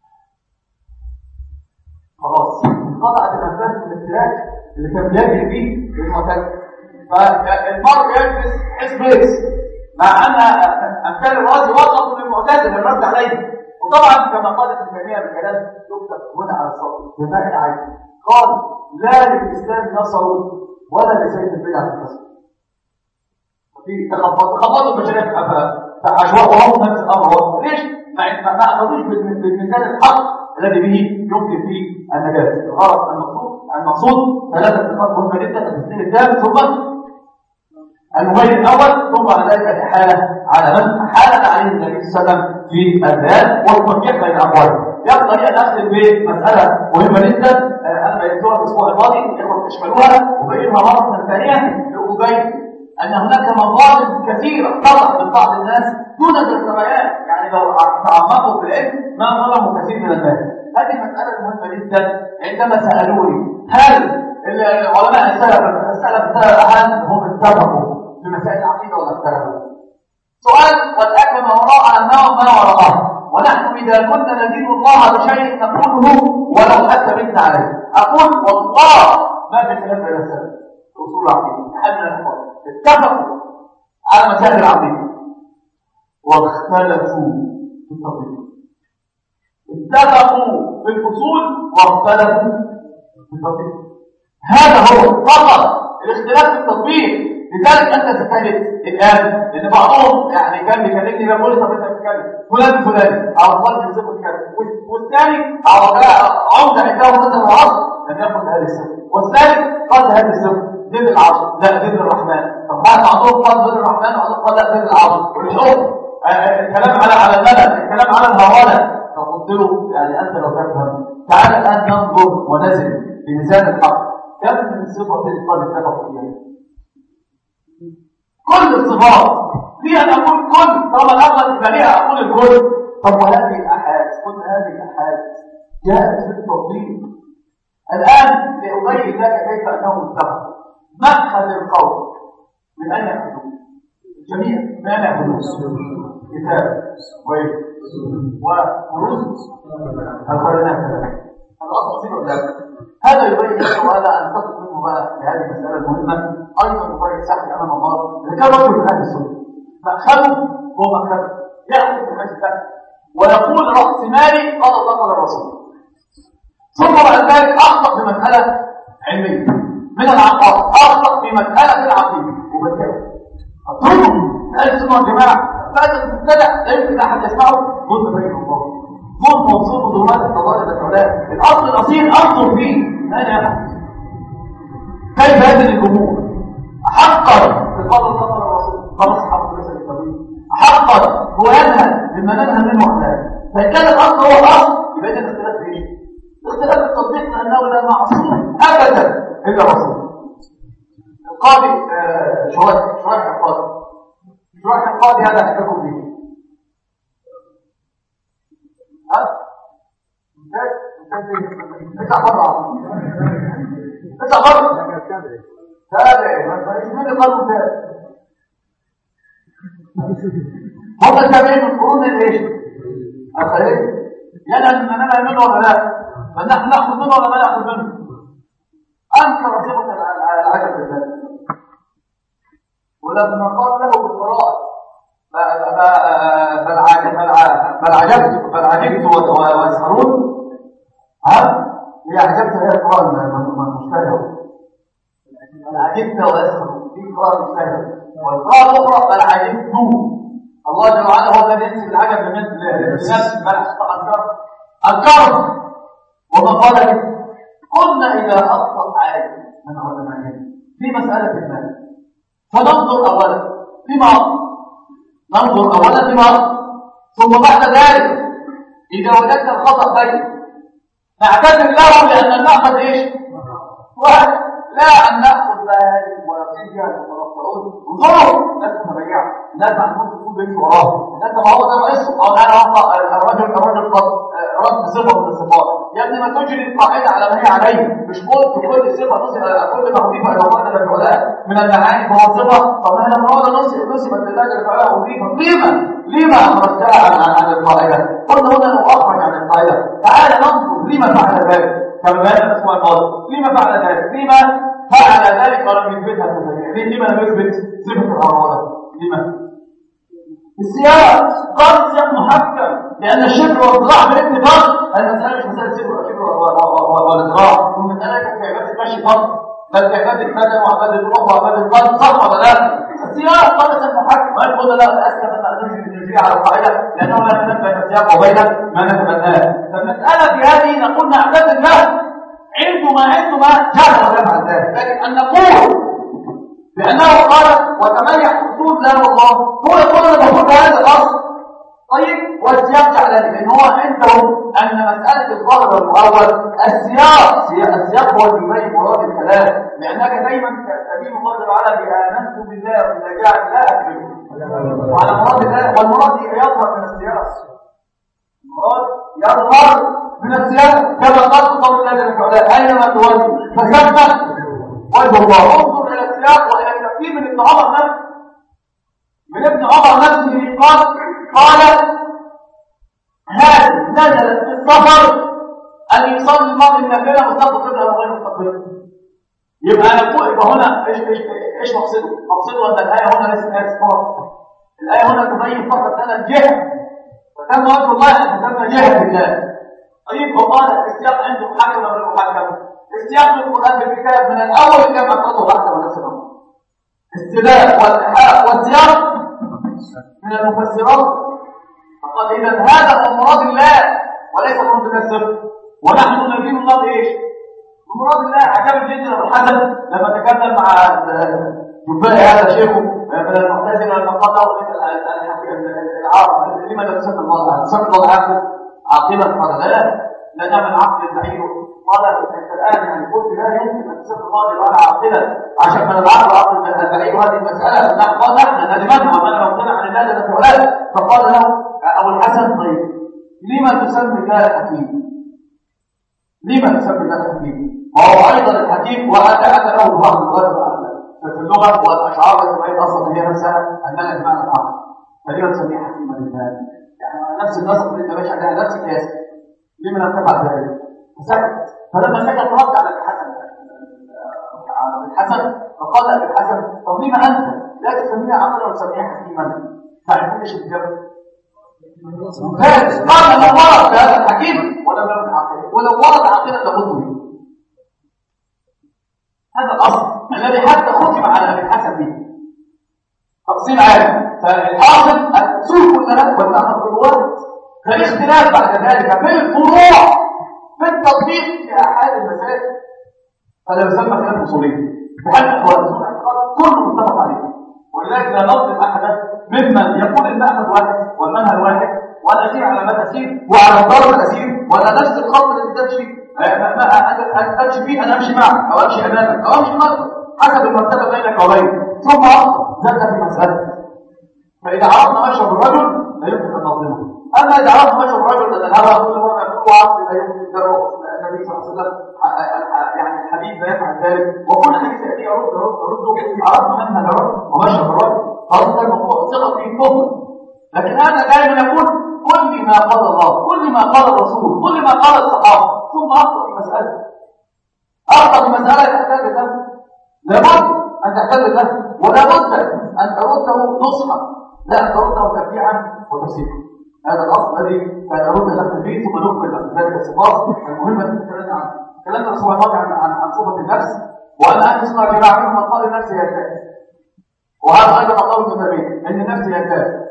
خلاص انقطعت الأنفاس من الابتلاك اللي كان بيجري فيه المعتزلة. فالمرء يجلس حزب اكس مع أن أمثال الرازي وصفوا للمعتزلة الرد عليه، وطبعا كما قال ابن تيمية بالكلام يكتب هنا على الصوت بماء العين قال لا للإسلام نصر ولا لسيف البدع الكسر. في تخبط تخبطوا البشرية فعشواء وهم نفس الأمر. ليش؟ ما أخذوش بالمثال الحق الذي به يمكن فيه النجاة. الغرض المقصود المقصود ثلاثة نقاط مهمة جدا: التسليم الثالث ثم المبين الأول ثم على ذلك الإحالة على من حالت عليه النبي صلى الله عليه وسلم في البيان والتوفيق بين الأقوال. يبقى لي أن أختم بمسألة مهمة جدا أنا بينتوها الأسبوع الماضي الإخوة تشملوها وبينها مرة ثانية لأبين أن هناك مظالم كثيرة تقع من بعض الناس دون السريان، يعني لو تعمقوا في العلم ما ظلموا كثير من الناس. هذه مسألة مهمة جدا. عندما سألوني هل العلماء السلف السلف هل هم اتفقوا في مسائل العقيدة ولا اختلفوا؟ سؤال والأكل ما وراء أنه ما وراءه، ونحن إذا كنا ندين الله بشيء نقوله ولو حتى بنت عليه. أقول والله ما في خلاف بين السلف أصول العقيدة حدنا الأخوان اتفقوا على مسائل العقيدة واختلفوا في التطبيق. اتفقوا في الأصول واختلفوا في التطبيق. هذا هو فقط الاختلاف في التطبيق. لذلك أنت ستجد الآن لأن بعضهم يعني كان بيكلمني بيقول لي طب أنت بتتكلم فلان فلان أو فلان يصير الكلام والثاني أو عمد عنده مثلا العصر لم يأخذ هذه الصفة والثالث قال هذه الصفة ذل العصر لا ذل الرحمن. طب بعد بعضهم قال ذل الرحمن وبعضهم قال لا ذل العصر والحكم الكلام على على الملل الكلام على الهوانة. فقلت له يعني أنت لو تفهم تعال الآن ننظر ونزل في ميزان الحق كم من الصفة قد اتفقوا فيها؟ كل الصفات لي أن أقول كل طالما الأغلب فليها أقول الكل. طب وهذه الأحاديث كل هذه الأحاديث جاءت في التطبيق. الآن لأبين لك كيف أنه متفق. مدخل القول من أين يأخذون؟ الجميع من أين يأخذون؟ كتاب وفروس القرآن هذا الأصل أصيل ولا لا؟ هذا يبين لك وهذا أن تصل منه بقى لهذه المسألة المهمة أيضا مبارك سحل أمام الله. إذا كان رجل من أهل السنة مأخذه هو مأخذه يأخذ في المسجد ويقول رأس مالي قال الله قال الرسول، ثم بعد ذلك أخطأ في مسألة علمية من العقائد أخطأ في مسألة العقيدة وبالتالي أتركه أهل السنة والجماعة فهذا المبتدع لا يمكن أحد يسمعه ظلم بين الله ظلم موصوف بظلمات الفضائل والعلماء. الأصل الأصيل أنظر فيه لا يحدث كيف هذه الأمور حقا بقول الله الرسول خلاص حق ليس بالتوحيد حقا هو ينهى مما ننهى منه احنا. فإن كان الأصل هو الأصل يبقى إذا الاختلاف في ايش؟ الاختلاف في التطبيق لأنه لا معصوم أبدا إلا الرسول. القاضي شرائح شرائح القاضي شرائح القاضي هذا أحكمكم به ها؟ ممتاز ممتاز ادفع بره ادفع بره هذا ما يشمل القانون ممتاز. هم التابعين من قرون الايش؟ الخليل يلا ان انا منه ولا لا؟ فنحن ناخذ منه ولا ما ناخذ منه؟ انكر صفه العجب بالله ولما قال له بالقراءه بل عجبت بل عجبت ويسخرون ها هي عجبت هي القرآن المشتهر بل عجبت ويسخرون في قراءة مشتهر والقراءة الأخرى بل عجبت. الله جل وعلا هو الذي ينسب العجب لنفسه بل أنكر أنكر وما قال قلنا إذا أخطأ عالم من علمائنا في مسألة المال فننظر أولا فيما ننظر اولا لما، ثم بعد ذلك اذا وجدت الخطا بين نعتذر له لان المأخذ ايش؟ واحد، لا ان ناخذ هذه ونقيم فيها المتنطعون. انظروا الناس متبيعه، الناس ما عندهمش تكون بيمشي وراه، الناس ما هو ده رئيسه او انا الراجل الراجل قد رد صفه من الصفات. يا ابني ما تجري القاعده على ما هي عليه، مش قلت كل صفه نصب كل ما اضيف الى معنى العلاء من المعاني فهو صفه. طب احنا لما قلنا نصب نصبت لذلك العلاء اضيفت لما لما اخرجتها عن عن القاعده؟ قلنا هنا نخرج عن القاعده. تعال ننظر لما فعل ذلك كما بيان الاسبوع الماضي. لما فعل ذلك؟ لما فعل ذلك ولم يثبتها التفسير؟ لما لم يثبت صفه الارواح؟ لما؟ السياق قال السياق محكم، لأن الشبر والإضراع بالاتفاق المسألة مش مسألة شبر والإضراع، والمسألة كانت في عبادة المشي فقط، بل في عبادة البدن وعبادة الروح وعبادة القلب، صح ولا لا؟ السياق قال السياق محكم، وقال قلنا لا أسلم أن نرجع نرجع على القاعدة لأنه لا يتنبه بين السياق وبين ما نتمناه. فالمسألة في هذه نقول نعتذر له عندما عندما جهل ويفعل ذلك، لكن أن نقول لأنه قال وتميح حدود لا والله هو يقول أنا بقول هذا الأصل. طيب والسياق على ذلك لأن هو عندهم أن مسألة الظاهر والمؤول السياق السياق هو اللي يبين مراد الكلام، لأنك دايما تستدين الله تعالى بآمنت بالله وإذا جاء لا أكبر وعلى مراد الله، والمراد يظهر من السياق، المراد يظهر من السياق كما قال قول الله تعالى أينما تولوا فثبت وجه الله. انظر الى السياق والى التفسير من ابن عمر نفسه، من ابن عمر نفسه قال قال هذه نزلت في السفر ان يصلي المرء النافله مستقبل او غير مستقبل. يبقى انا نقول يبقى هنا ايش ايش ايش مقصده؟ مقصده ان الايه هنا ليست ايه صفات، الايه هنا تبين فقط لنا الجهه، فكان وجه الله ان تم جهه الله. طيب وقال السياق عنده محكم وغير محكم. السياق في القرآن بالكتاب من الأول كما أخذته بعد ونفس الأمر. السباق والإحاق والسياق من المفسرات. فقال إذا هذا من مراد الله وليس مراد الله السبب، ونحن ندين الله إيش؟ من مراد الله. عجب جدا أبو الحسن لما تكلم مع جبائي هذا شيخه من المعتزلة لما قالوا العاقل لماذا تسمى الله تسمى الله عاقلا؟ قال لا لنا من عقل البعير. قال انت الان يعني قلت لا يمكن ان تسمى الله وانا عاقلا عشان من العقل عقل البعير هذه المساله. لا قال نحن ندمنا ومن لم يقتنع عن الله في ولاده. فقال له ابو الحسن طيب لما تسمي الله الحكيم؟ لما تسمي الله الحكيم؟ وهو ايضا الحكيم واتى اتى له بعض اللغات في اللغه والاشعار التي بين اصلا هي نفسها انها بمعنى العقل. فلما تسميه حكيما لله؟ يعني نفس النص اللي انت ماشي عليها نفس القياس. لما لم تفعل ذلك؟ فسكت. فلما سكت رد على الحسن على الحسن فقال ابن الحسن طب لما انت لا تسميها عقلا وتسميها حكيما؟ تعرفونش الجبل؟ قال لو ورد هذا الحكيم ولم يكن عاقلا، ولو ورد عاقلا لابد منه. هذا الاصل الذي حتى ختم على ابن الحسن به تفصيل عام. فالحاصل السوق كلها والمعنى بالورد فالاختلاف بعد ذلك في الفروع في التطبيق في احد المسائل هذا يسمى خلاف اصولي. بحال الاحوال اصول الاعتقاد كله متفق عليه، ولذلك لا نظلم احدا ممن يقول المأخذ واحد والمنهج واحد وانا اسير على ما اسير وعلى الضرب الاسير ولا نفس الخط الذي تمشي ما امشي فيه انا امشي معك او امشي امامك او امشي خلفك حسب المرتبه بينك وبينه. ثم زاد في مساله فاذا عرفنا مشرب الرجل لا يمكن ان نظلمه. أما إذا عرفت مشهور الرجل أن الهوى كل مرة يقول عرض لا يمكن الجرء النبي صلى الله عليه وسلم يعني الحديث لا يفعل ذلك وكل حديث يأتي يرد يرد يرد عرفنا منها الرجل ومشهور الرجل خلاص ده الموضوع ثقة فيه كفر. لكن هذا دائما يقول كل ما قال الله كل ما قال الرسول كل ما قال الصحابة ثم أخطأ في مسألة أخطأ في مسألة تحتاج له لابد أن تحتاج له ولابد أن ترده نصحا لا أن ترده تبديعا وتفسيرا. هذا الاصل الذي سنرد له فيه ثم نقبل ذلك الصفات المهمه التي تكلمنا عنها. تكلمنا الاسبوع الماضي عن عن عن صفه النفس وان اهل السنه والجماعه منهم من قال النفس هي الذات، وهذا ايضا مقال ابن تيميه ان النفس هي الذات.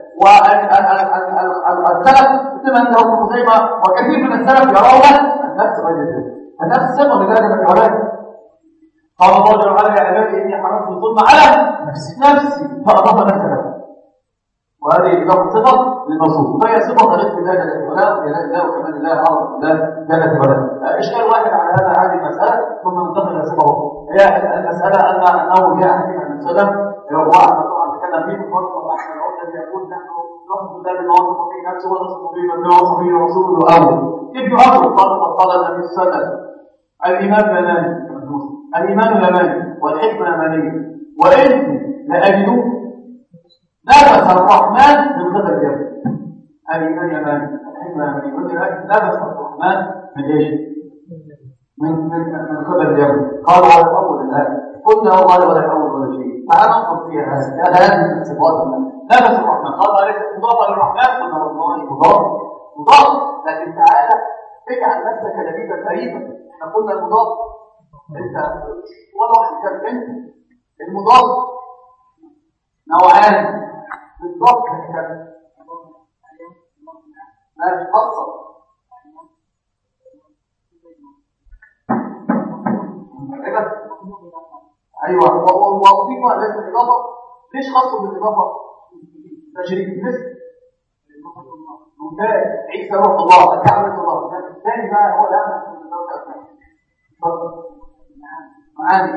والسلف مثل انه ابن خزيمه وكثير من السلف يرون النفس غير الذات. النفس صفه لذلك من العباد. قال الله جل وعلا يا عبادي اني حرمت الظلم على نفسي نفسي فاضاف نفسه وهذه إضافة صفة للموصوف، فهي صفة غير بالله جل وعلا، وجلال الله وكمال الله وعظمة الله جل وعلا. إشكال واحد على هذا هذه المسألة ثم ننتقل إلى صفة أخرى. هي المسألة أن أنه جاء حديث عن السلام وأحمد طبعا تكلم فيه مفصل، أحمد عودة يقول نحن نصف الله بما وصف به نفسه ونصف به بما وصف به رسوله أول. كيف يؤول؟ قال قال النبي صلى الله عليه وسلم الإيمان يماني، الإيمان يماني والحكمة يمانية، وإن لأجدوا نفس الرحمن من قبل اليمن. الإيمان يماني والحكمة يمانية، وإن نفس الرحمن من إيش؟ من من من قبل اليمن. قال ولا يؤول الآن، قلنا والله ولا يؤول ولا شيء. تعال ننظر فيها هذا هذه الصفات. نفس الرحمن قال ليس مضافا للرحمن، قلنا والله مضاف مضاف، لكن تعالى اجعل نفسك لبيبا قريبا. احنا قلنا المضاف انت ولا واحد كان انت المضاف نوعان بالضبط كده، لا تحصل ايوه. ووظيفه لازم الاضافه ليش خاصه بالاضافه؟ تشريك مثل ممتاز عيسى روح الله كعبة الله. الثاني بقى هو الامر معاني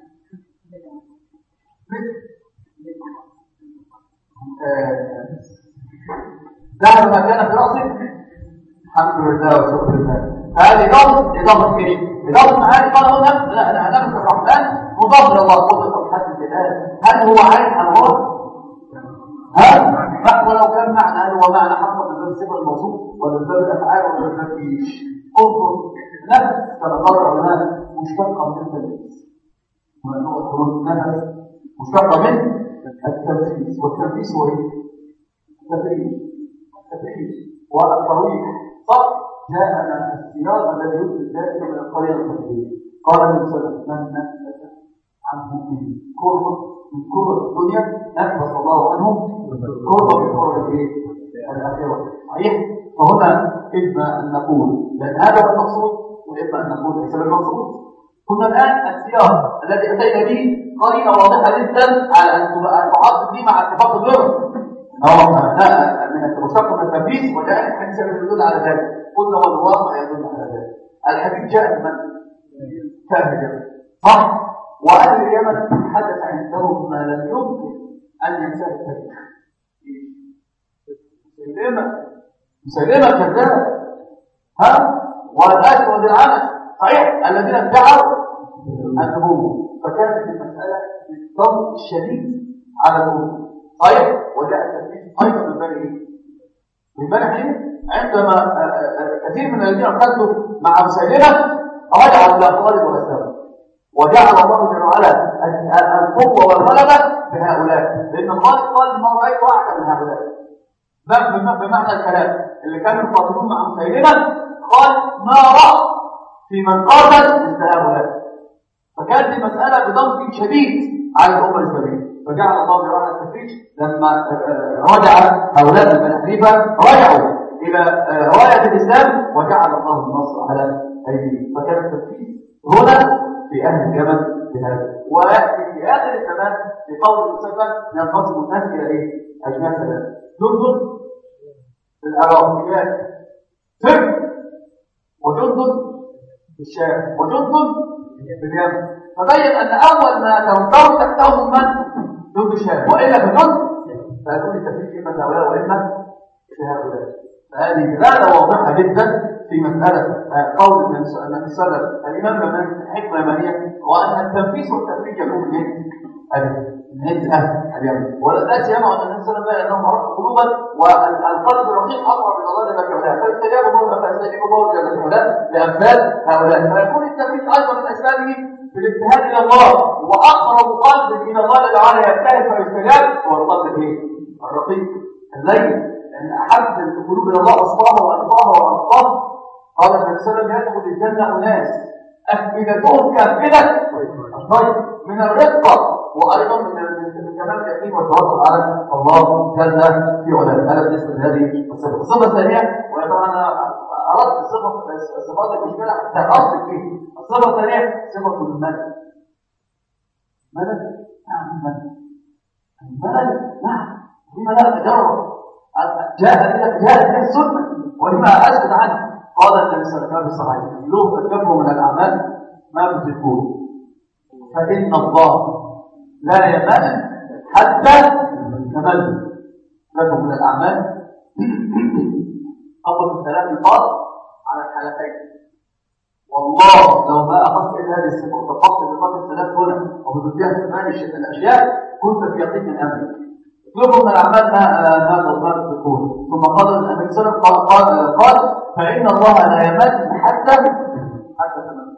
ذهب ما كان في راسك الحمد لله وشكر لله. هذه اضافه اضافه ايش؟ اضافه معاني. قال هنا لا لا نفس الرحمن مضاف الى الله. قلت حد الان هل هو عين الغرب؟ ها؟ ولو كان معنى هل هو معنى حصل من باب الصفه الموصوف ولا من باب الافعال ولا من باب ايش؟ انظر نفس كما قال العلماء مشتقه من التنفيذ، وانه الخروج نفس مشتقه من التنفيذ، والتنفيذ هو ايه؟ التفريج التفريج والترويح. صح؟ جاءنا السياق الذي يثبت ذلك من القريه التفريج. قال النبي صلى الله عليه وسلم من نفس عنه في كره من كره الدنيا نفس الله عنه كره من كره الايه؟ الاخره. صحيح؟ فهنا اما ان نقول لان هذا هو المقصود، واما ان نقول ليس بالمقصود. كنا الان السياق الذي اتينا به قرينه واضحه جدا على ان تعاطف به مع اتفاق الغرب. اه من المشتق من التنفيذ، وجاء الحديث يدل على ذلك. قلنا والواقع يدل على ذلك. الحديث جاء من كان اليمن، صح؟ واهل اليمن حدث عندهم ما لم يمكن ان ينساه التاريخ. مسيلمه مسيلمه كذاب، ها؟ والاسود العنس، صحيح؟ الذين ادعوا النبوه. فكانت المساله بالضبط الشديد على الامه، صحيح؟ وجاء التنفيذ ايضا من بني ايه؟ من بني حنين. عندما كثير من الذين ارتدوا مع مسيلمه رجعوا الى خالد واسلموا، وجعل الله جل وعلا القوه والغلبه بهؤلاء، لان خالد قال ما رايت واحد من هؤلاء. بمعنى الكلام اللي كانوا يقاتلون مع مسيلمه قال ما راى في من قاتل مثل هؤلاء. فكانت المساله بضغط شديد على الامه الاسلاميه، فجعل الله جل وعلا التفريج لما رجع هؤلاء بني حنيفه رجعوا الى رايه الاسلام، وجعل الله النصر على ايديهم. فكان التفريج هنا في اهل اليمن بهذا. وياتي في اخر الزمان في قول المسلم ينقسم الناس الى ايه؟ اجناس ثلاثه: جند في العراقيات سر، وجند في الشام، وجند في اليمن. فبين ان اول ما تنطوي تحتهم من؟ جند الشام، والا فجند فيكون التفريج اما هؤلاء واما في هؤلاء. فهذه دلاله واضحه جدا في مساله قول النبي صلى الله عليه وسلم الامام يماني حكمه يمانيه، وان التنفيذ والتفريج يكون من هذه من هذه اهل اليمن. ولا سيما ان النبي صلى الله عليه وسلم انهم عرفوا قلوبا، والقلب الرقيق اقرب الى الله جل وعلا، فاستجاب الله فاستجاب الله جل وعلا لامثال هؤلاء. فيكون التفريج ايضا من اسبابه بالاجتهاد الى الله، واقرب قلب الى الله جل وعلا يجتهد فيستجاب هو القلب الايه؟ الرقيق اللين. لان احب القلوب الى الله اصفاها وانقاها وانقاها. قال النبي صلى الله عليه وسلم يدخل الجنه اناس افئدتهم كافئده الطير من الرقه، وايضا من من كمال اليقين والتوكل على الله جل في علاه. هذا بالنسبه لهذه الصفه. الصفه الثانيه، وطبعا انا اردت الصفه الصفات المشكله حتى اصل فيه. الصفه الثانيه صفه الملك. ملك؟ نعم ملك. الملك نعم لما لا أتجرب؟ جاء جاء من السنة ولما أسكت عنه؟ قال النبي صلى الله عليه وسلم لو تكفوا من الأعمال ما تدركون، فإن الله لا يمل حتى تمل لكم من الأعمال. أول الثلاث نقاط على الحلقين. والله لو ما أخذت إلى هذه الصفة وتقصت بقدر الثلاث هنا وبتديها ثمان الأشياء كنت في يقين من أمرك. يطلب من الأعمال ما ما تكون. ثم قال النبي صلى الله عليه وسلم قال فإن الله لا يمل حتى حتى تمل.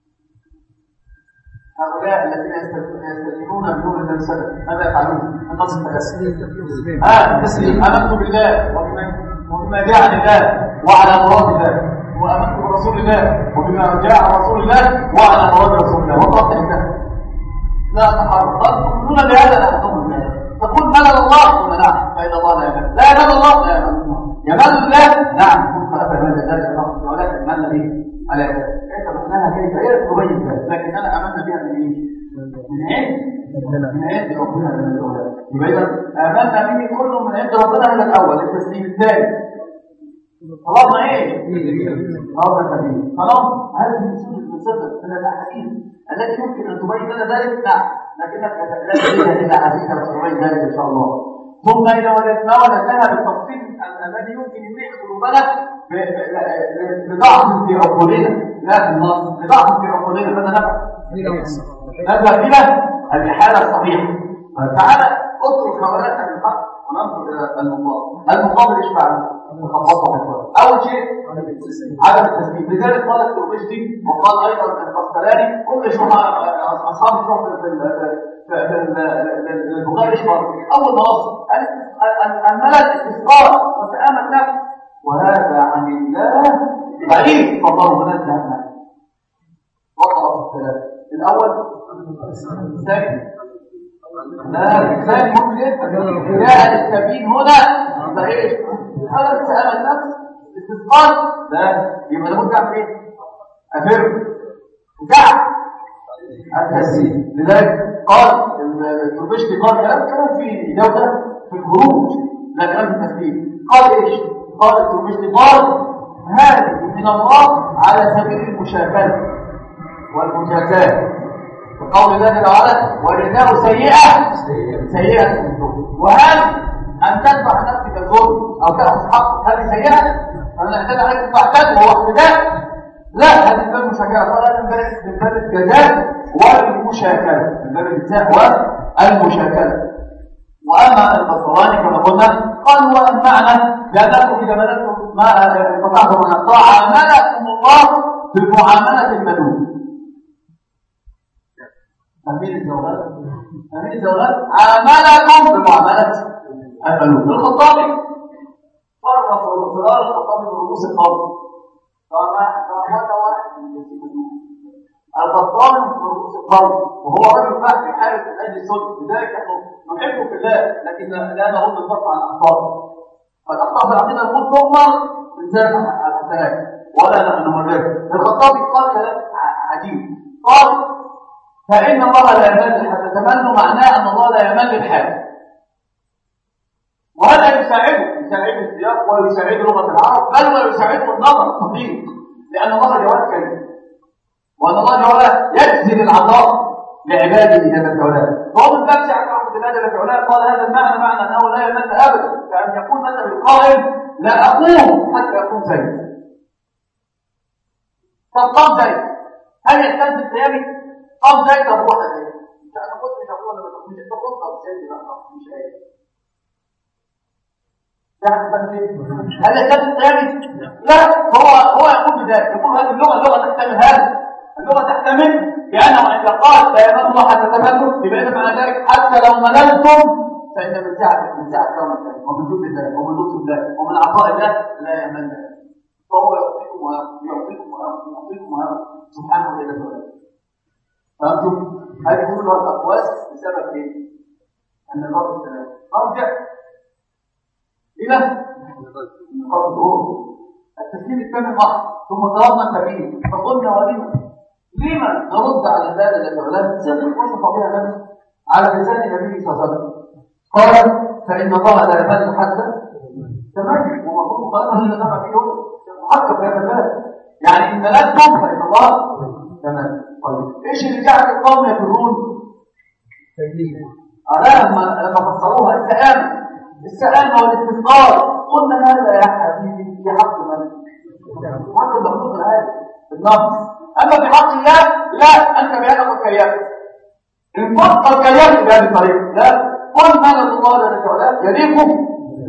هؤلاء الذين يستدينون بنور النبي صلى الله عليه وسلم ماذا يفعلون؟ النص التسليم. ها التسليم. آمنت بالله وبما جاء عن الله وعلى مراد الله، وآمنت برسول الله وبما جاء عن رسول الله وعلى مراد رسول الله، وقد انتهى. لا تحرك تؤمنون بهذا لا تؤمنون بهذا. تقول ملل الله ولا نعم؟ فإن الله لا يمل. لا يمل الله لا يمل الله. يمل الله نعم. كنت خلق هذا ذلك ولكن مل به على ذلك. كيف معناها كيف هي تبين ذلك، لكن أنا آمنا بها من إيه؟ من عند من عند ربنا من الأولى. يبقى إذا آمنا به كله من عند ربنا من الأول. التسليم الثاني خلاص ايه؟ خلاص كبير. خلاص هذه النصوص المسدده من الاحاديث التي يمكن ان تبين لنا ذلك. نعم، لكنك لا تجدها الا حديثا وستبين ذلك ان شاء الله. ثم اذا وجدنا وجدناها بالتفصيل الذي يمكن يبيع قلوبنا بضعف في عقولنا، لا بالنص، بضعف في عقولنا. ماذا نفعل؟ نذهب الى الاحاله الصحيحه. تعالى اترك هؤلاء من الحق وننظر الى المقابل. المقابل ايش فعل؟ أول شيء عدم التسليم. لذلك قال الترمذي وقال أيضا القسطلاني كل شبهة أصحاب الشبهة في البخاري إشبار. أول ما وصل الملل الاستسقاء وسآمة النفس، وهذا عن الله بعيد. فالله منزه عنه. وقرأ في الثلاثة الأول الثاني لا الثاني ممكن جاء التبيين هنا صحيح. هذا سأل النفس استثقال لا يبقى لابد تعمل ايه؟ افر وكعب التسليم. لذلك قال التربشتي قال كلام كلام في جودة في الخروج لا كلام في التسليم. قال ايش؟ قال التربشتي قال هذه من الله على سبيل المشاكلة والمجازات، وقول الله تعالى وجزاء سيئة سيئة. وهل أن تدفع نفسك الظلم أو تأخذ حق هذه سيئة؟ فأنا أحتاج عليك تعتد وهو اعتداء؟ لا، هذه من باب المشاكلة. قال هذا من باب الجزاء والمشاكلة، من باب الجزاء والمشاكلة. وأما البصراني كما قلنا قال هو المعنى لأنكم إذا ملكتم ما استطعتم من الطاعة عاملكم الله بمعاملة الملوك. فاهمين الزوجات؟ فاهمين الزوجات؟ عاملكم بمعاملة الملوك. الخطابي فرق الضرار الخطابي برؤوس القوم. فما هذا واحد من الملوك. الخطابي برؤوس القوم وهو رجل فاهم في حالة من أجل الصدق. لذلك نحن نحبه في الله لكن لا نغض الطرف عن أخطائه. فالأخطاء في العقيدة نقول تؤمر من ذلك الحسنات ولا نمرر. الخطابي قال كلام عجيب. قال فإن الله لا يمل حتى تمنوا، معناه أن الله لا يمل الحال. وهذا يساعده يساعده السياق ويساعده لغة العرب، بل ويساعده النظر الدقيق، لأن الله جواد كريم وأن الله جواد يجزل العطاء لعباده جل وعلا. وهو من باب سعة رحمة الله جل وعلا قال هذا المعنى معنى أنه لا يمل أبدا، كأن يقول مثلا القائل لا أقوم حتى يقوم زيد. فقام زيد هل يحتاج بالقيام؟ قام زيد أبوه زيد. أنا قلت مش أقول لما تقول أنت قلت أو زيد لا مش أي. هل يحتاج بالقيام؟ لا، هو هو يقول بذلك، يقول هذه اللغة اللغة تحتمل هذا. اللغة تحتمل بأنه إذا قال لا يمل الله حتى تملوا يبقى معنى ذلك حتى لو مللتم فإن من سعة من سعة كرم الله ومن جود الله ومن لطف الله ومن عطاء الله لا يمل. فهو يعطيكم ويعطيكم ويعطيكم ويعطيكم سبحانه وتعالى. فأنتم هذه كلها الأقوال بسبب إيه؟ أن الرب الثلاثة أرجع إلى نقاط الظهور. التسليم الكامل محض ثم طلبنا التبيين فقلنا ولما لما نرد على ذلك الإعلان صدق وصف بها نفسه على لسان النبي صلى الله عليه وسلم. قال فإن الله لا يمل حتى تمام، ومفروض مخالفة من النبع فيه محقق في هذا البلد. يعني إن ملكتم فإن الله تمام. طيب إيش اللي جعل القوم يفرون؟ ألا لما لما فسروها السآمة السآمة والاستثقال قلنا هذا يا حبيبي في حق من؟ حق المخلوق العادي النقص. أما في حق الله لا، أنت بهذا قد كيفت إن كنت قد كيفت بهذه الطريقة. لا، قل ما الله لا تعالى يليكم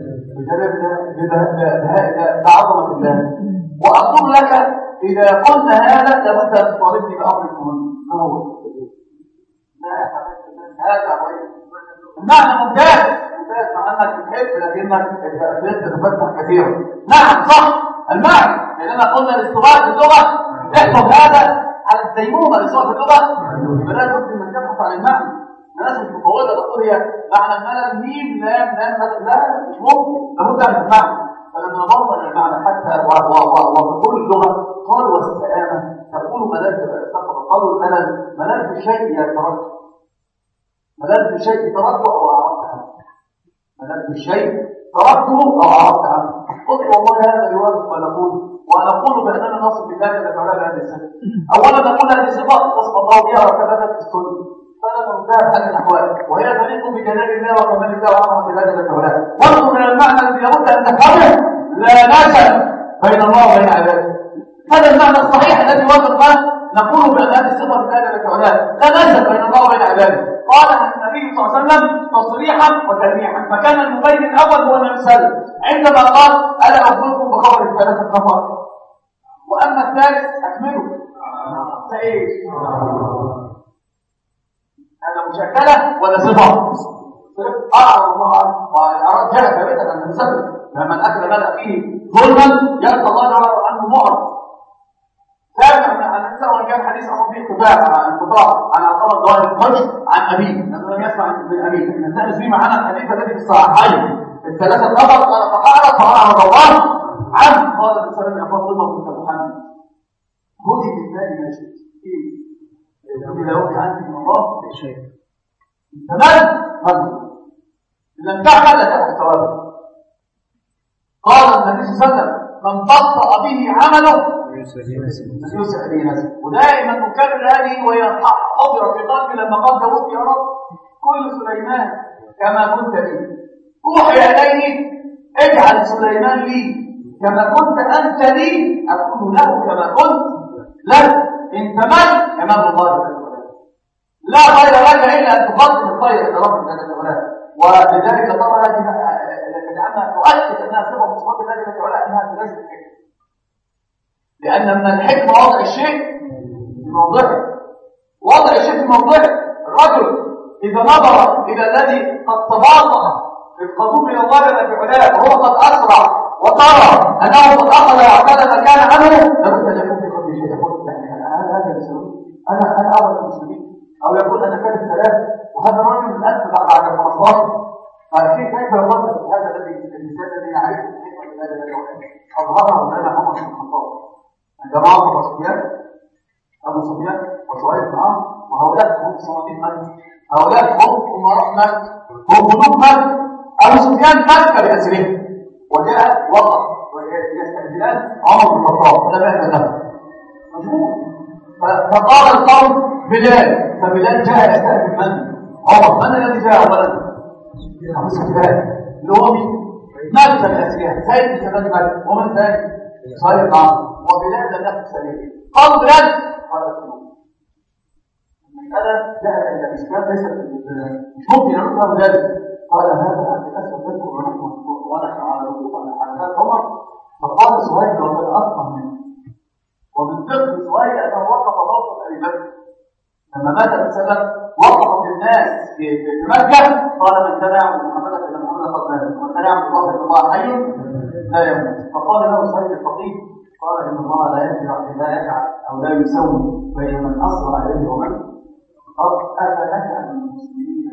بعظمة الله. وأقول لك إذا قلنا هذا لابد أن تطالبني بأمر مهم. ما هو؟ لا هذا هو المعنى ممتاز ممتاز مع أنك بتحب لكنك تتفتح كثيرا. نعم صح المعنى، لأننا قلنا الاستواء في اللغة يحفظ هذا على الديمومة. الاستواء في اللغة فلا بد من تبحث عن المعنى. الناس مش مفوضة تقول هي معنى الملل ميم لام لام لا مش ممكن، لابد من المعنى. فلما نبطل المعنى حتى وتقول اللغة قال والسلامة تقول ملل قالوا الملل ملل شيء يترجع ملل شيء ترجع أو أعرضت عنه ملل شيء تركته أو أعرضت عنه. قلت والله هذا يوافق ما نقول ونقول بأننا نصف بالله لفعل هذه الصفة. أولا نقول هذه صفة وصف الله بها وكذلك في السنة فلا نمتاز هذه الأحوال وهي تليق بجلال الله وكمال الله وعظمة الله جل وعلا. وانظر من المعنى الذي لابد أن تفهمه لا نسب بين الله وبين عباده. هذا المعنى الصحيح الذي وافق ما نقول بأن هذه الصفة بالله جل وعلا لا نسب بين الله وبين عباده. قال النبي صلى الله عليه وسلم تصريحا وتلميحا. فكان المبين الأول هو النبي صلى الله عليه وسلم عندما قال ألا أخبركم بخبر الثلاثة نفر وأما الثالث أكمله فإيش؟ هذا مشكلة ولا صفة؟ أعرض الله عنه والأعراض جاء ثابتا أن نسبب لمن أكل ملأ فيه ظلما يلقى الله عنه معرض. ثابت عن النساء وإن كان حديث أصلا فيه انقطاع عن انقطاع عن عقاب ظاهر الحج عن أبيه لأنه لم يسمع من أبيه. النساء يسمي معنا الحديث الذي في الصحيحين الثلاثة نفر قال فأعرض فأعرض الله عنه. قال النبي صلى الله عليه وسلم ظلمه في محمد هدي بالله ما شئت إذا وقع عنك من الله شيء تمام فضل لم تعمل لا تأخذ ثوابه. قال النبي صلى الله عليه وسلم من بطأ به عمله يوسع به نفسه. ودائما نكرر هذه وهي حاضرة في قلبي لما قال داود يا رب كل سليمان كما كنت لي أوحي إليه اجعل سليمان لي كما كنت أنت لي أكون له كما كنت لك. إن تمل أمام الله لا خير لك إلا أن تقدم الخير إلى رب العالمين. ولذلك طبعا لأنها تؤكد أنها صفة من صفات الله جل وعلا أنها تناسب الحكمة. لأن من الحكمة وضع الشيء في موضعه وضع الشيء في موضعه. الرجل إذا نظر إلى الذي قد تباطأ في القدوم إلى الله جل وعلا وهو قد أسرع وترى أنه قد أخذ يعتاد مكان عنه لابد أن يكون في قلبه شيء يقول يعني هذا يسوي أنا أنا أول المسلمين أو يقول أنا كان ثلاث وهذا الرجل الآن بعد الخمسطاشر. فكيف كيف يرد هذا الذي الإنسان الذي يعرف الحكمة من هذا الذي أظهره لنا عمر بن الخطاب جماعة أبو سفيان أبو سفيان وسؤال معه وهؤلاء هم صناديق مكة. هؤلاء هم أمراء مكة هم ملوك مكة. أبو سفيان مكة بأسره وجاء وقف يستأذنان عمر بن الخطاب لا بأس له مجموع. فقال القوم بلال فبلال جاء يستأذن من؟ عمر. من الذي جاء أولا؟ أبو سفيان اللي هو مين؟ مكة بأسرها زيد بن سبب مكة ومن ثاني؟ صالح معه وبلال لم يكن سليم. قالوا بلال قال اسلم. المسألة جاءت إلى الإسلام ليست مش ممكن أن نفهم ذلك. قال هذا عبد الأسود تذكر ونحن ونحن على على ذات عمر. فقال سهيل وقد أفهم منه ومن فقه سهيل أنه وقف موقف أبي بكر لما مات بسبب وقف بالناس في مكة قال من كان يعبد محمدا فإن محمدا قد مات ومن كان يعبد الله فإن الله حي لا يموت. فقال له سهيل الفقيه قال إن الله لا يرجع لا يجعل أو لا يسوي بين من أصر عليه ومن قد أتى لك عن المسلمين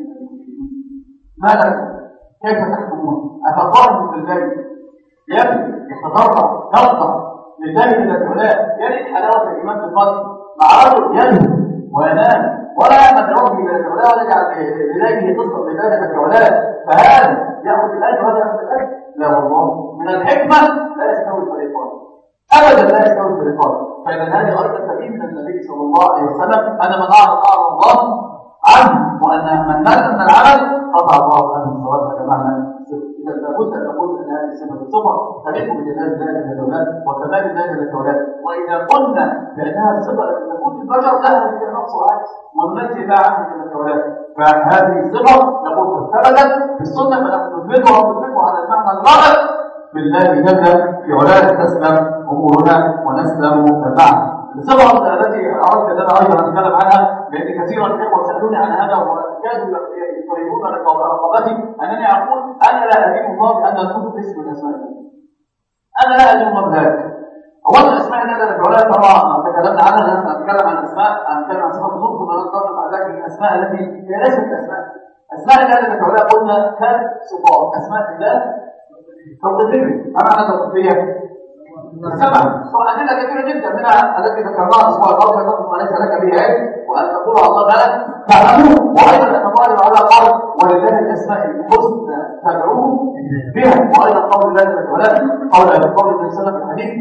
ما لك كيف تحكمون؟ أفقارن بالله يبني يتضرع يرضى لله جل وعلا يرد حلاوة الإيمان في القلب مع رجل ينهي وينام ولا يعمد ربه جل وعلا ولا يجعل إليه تصدق لله جل وعلا. فهذا ياخذ الاجر وهذا ياخذ الاجر؟ لا والله، من الحكمه لا يستوي الفريقان ابدا، لا يستوي الفريقان. فاذا هذه ايضا تبين من النبي صلى الله عليه وسلم ان من اعرض اعرض الله عنه، وان من مات من العمل قطع الله عنه الثواب. هذا معنى اذا لابد ان نقول ان هذه الصفه الصفه تليق بجلال الله جل وعلا وكمال الله جل وعلا. واذا قلنا بانها الصفه التي تكون في البشر لها في نقص وعجز وننزه الله عنه جل وعلا، فهذه الصفه نقول ثبتت في السنه فنحن نثبتها ونثبتها على المعنى الرائع بالله جل في علاه تسلم امورنا ونسلم معه. الصفه التي اردت ان انا ايضا اتكلم عنها، لان كثيرا من الاخوه سالوني عن هذا وكادوا يطيرون لك رقبتي، انني اقول انا لا ادين الله بان اكون اسم من اسماء الله. انا لا ادين الله بذلك. اولا اسماء الله جل وعلا طبعا تكلمنا عنها، لما نتكلم عن الاسماء نتكلم عن صفه النور ثم ننتقل بعد ذلك الاسماء التي هي ليست اسماء. اسماء الله جل وعلا قلنا كانت صفات. اسماء الله توقيفيه. ما معنى توقيفيه؟ سبعة. طبعا أدلة كثيرة جدا منها التي ذكرناها الأسبوع الماضي، تقف ما ليس لك به علم وأن تقول على الله تعالى تعلموه، وأيضا أن الله تعالى قال ولله الأسماء الحسنى فادعوه بها، وأيضا قول الله جل وعلا قول قول النبي صلى الله عليه وسلم في الحديث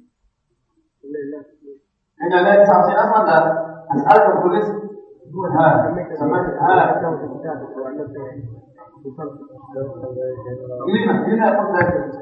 إن الله تسعة وتسعين اسما لا أسألك بكل اسم ها سميت ها لما لما يقول ذلك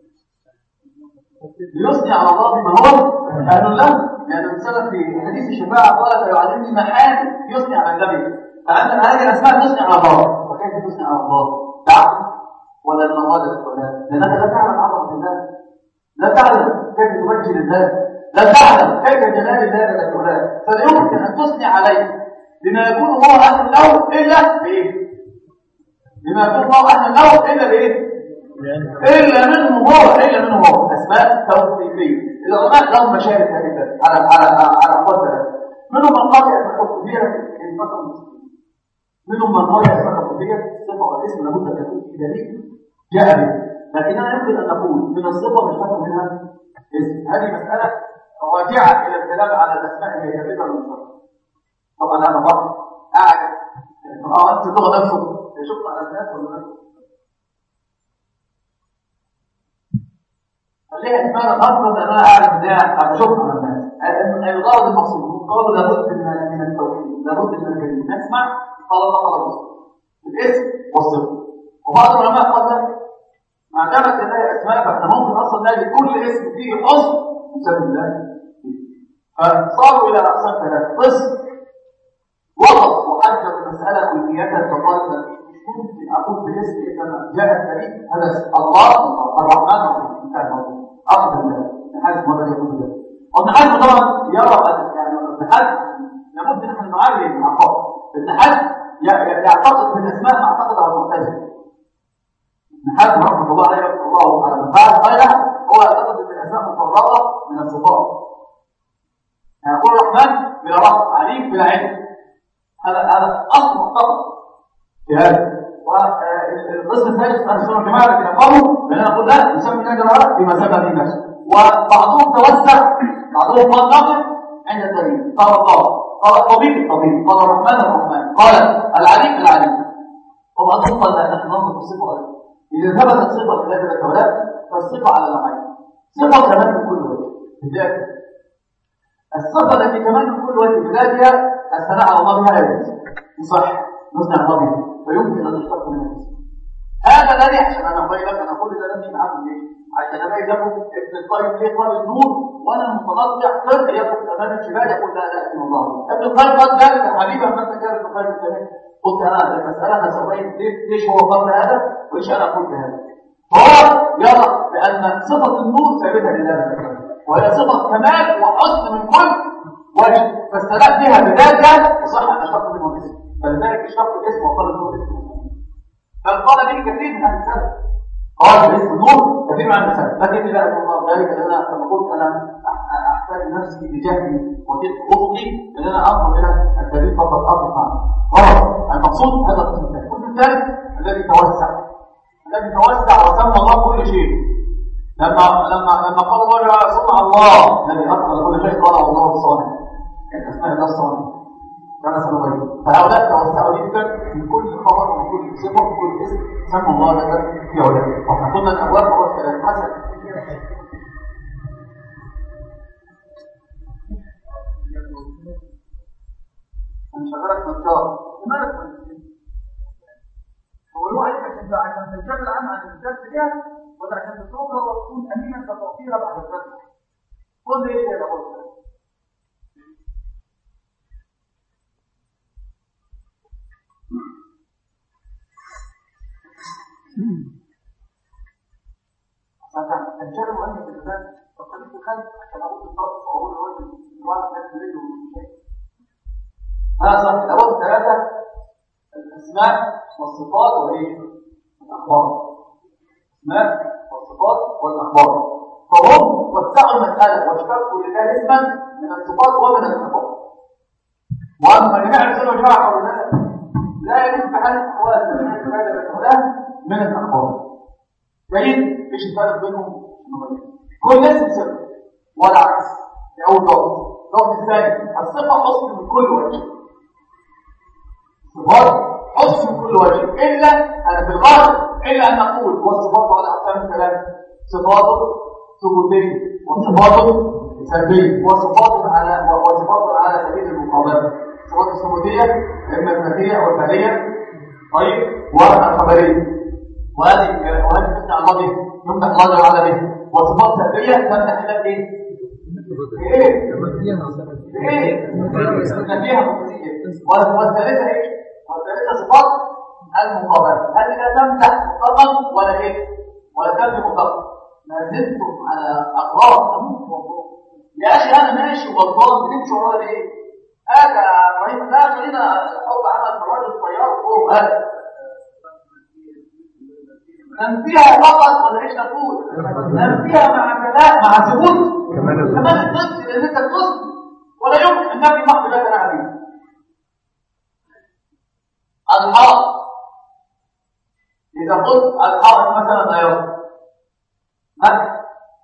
ليثني على الله بما هو أهل له، لأن السلف في حديث الشفاعة قال فيعلمني محال يثني على النبي. فعندنا هذه الأسماء تثني على الله. وكيف تثني على الله؟ تعلم ولا أن الله جل وعلا؟ لأنك لا تعلم عظمة الله، لا تعلم كيف تمجد الله، لا تعلم كيف جلال الله جل وعلا، فلا يمكن أن تثني عليه بما يكون هو أهل له إلا بإيه؟ بما يكون هو أهل له إلا بإيه؟ إلا منه هو إلا منه هو. أسماء توقيفية. العلماء لهم مشاهد هذه على على على أقوال ثلاثة. منهم من قال أسماء توقيفية انفصل، منهم من قال أسماء توقيفية الصفة والاسم لابد أن يكون في دليل جاء به، لكننا يمكن أن نقول من الصفة مش فاهم منها اسم. هذه مسألة راجعة إلى الكلام على الأسماء اللي هي ثابتة والمشتركة. طبعا هذا بعض قاعد اه أنت تضغط نفسه يشوف على الناس ولا نفسه ليه اسمها الخاصه ان انا اعرف بتاع اشوف على الناس. الغرض المقصود قالوا لابد من من التوحيد، لابد من الكلمه نسمع قال الله قال الرسول الاسم والصفه. وبعض العلماء قال لك ما دامت لله اسماء فاحنا ممكن اصلا نلاقي كل اسم فيه حسن بسبب الله. فصاروا الى اقسام ثلاثه: قسم وقف وحجب المساله كليتها فقال ممكن اقول بالاسم اذا جاء الدليل هذا الله الرحمن الرحيم كان أخذ الله نحاس مرة يقول ذلك. والنحاس طبعا يرى يعني النحاس لابد نحن نعرف العقائد. النحاس يعتقد في الأسماء ما اعتقد على المعتزلة. النحاس رحمة الله عليه رحمة الله على المنفعة الخيرة هو يعتقد في الأسماء مفرطة من الصفات. يعني يقول الرحمن بلا رحمة، عليم بلا علم. هذا هذا أصل معتقد في هذا. والقسم الثالث أهل السنة والجماعة الذين قالوا بأننا نقول لا نسمي الله جل بما سمى به نفسه. وبعضهم توسع، بعضهم قال نقف عند الدليل. قال الله، قال الطبيب الطبيب، قال الرحمن الرحمن، قال العليم العليم. وبعضهم قال لا نحن ننظر الصفة أيضا. إذا ثبتت صفة لله جل وعلا فالصفة على نوعين: صفة كمال من كل وجه بذاتها. الصفة التي كمال من كل وجه بذاتها الثناء على الله بها لا يجوز، صح نثني على الله بها فيمكن ان نشتق منها الاسم. هذا الذي عشان انا اقول لك انا اقول ده نمشي معاكم ليه؟ عشان انا جنبه ابن القيم ليه قال النور وانا المتنطع طفل يقف امام الجبال يقول لا لا اله الا الله. ابن القيم قال ذلك يا حبيبي اما انت كان ابن القيم الثاني قلت انا المساله انا سويت ليش هو قال هذا وليش انا قلت هذا؟ فهو يرى بان صفه النور ثابته لله وهي صفه كمال وحسن من كل وجه، فاستدعت بها بذاتها يصح ان اشتق منه الاسم. فلذلك اشتق الاسم وقال النور اسم. بل قال به كثير من اهل السلف، قال باسم النور كثير من اهل السلف، لكن لا اقول الله ذلك لان انا كما قلت انا احتاج نفسي بجهلي وضيق افقي ان انا انظر الى الدليل فقط اقف معه. خلاص المقصود هذا القسم الثاني. القسم الثالث الذي توسع، الذي توسع وسمى الله كل شيء. لما لما لما قال الله صنع الله الذي اتقن كل شيء قال الله الصانع. اسماء الله الصانع كما سنبين. فهؤلاء توسعوا جدا من كل خبر ومن كل صفه ومن كل اسم سموا الله لك في هؤلاء. واحنا قلنا الابواب هو الكلام حسن. هنشغلك نجار. لماذا هو الواحد عشان عشان تنشغل عنها عن الدرس ده ولا عشان تتركها وتكون امينا فتعطيها بعد الدرس؟ قل لي ايش يا ابو عشان تنشغل عنك في الدرس فقلت الخلف عشان اقول الضغط واقول الراجل الواحد الناس بريده وشيء. هذا صح. الابواب الثلاثه الاسماء والصفات وايه؟ الاخبار. الاسماء والصفات والاخبار. فهم وسعوا المساله واشتقوا لله اسما من الصفات ومن الاخبار. واما جميع الرسل والجماعه قالوا لا يجوز بحال الاحوال ان هذا الكلام من الاخبار. جيد؟ ايش الفرق بينهم؟ كل اسم صفه والعكس. دي اول ضابط. الضابط الثاني الصفه حسن من كل وجه. صفات حسن من كل وجه الا انا في الغالب الا ان نقول والصفات على اقسام الثلاثه. صفات ثبوتيه وصفات سلبيه وصفات على وصفات على سبيل المقابله. الصفات الثبوتيه اما الذاتيه او الفعليه طيب والخبريه. وهذه وهذه تمنع الله به يمدح الله جل وعلا به. وصفات سلبيه تمنع الله بايه؟ بايه؟ بايه؟ تنبيها مقصيه. والثالثه ايه؟ والثالثه صفات المقابله. هذه لا تمدح مطلقا ولا ايه؟ ولا تنفي مطلقا. ما زلتم على اغراض اموت والله. يا اخي انا ماشي وغلطان بتمشي ورايا ليه؟ هذا يا ابراهيم لا خلينا حب عمل فراج الطيار فوق هذا. ننفيها فقط ولا ايش نقول؟ ننفيها مع كلام مع ثبوت كمان الضد لان انت الضد ولا يمكن ان نبني محض لا تنع به. الحائط اذا قلت الحائط مثلا لا يصل مدح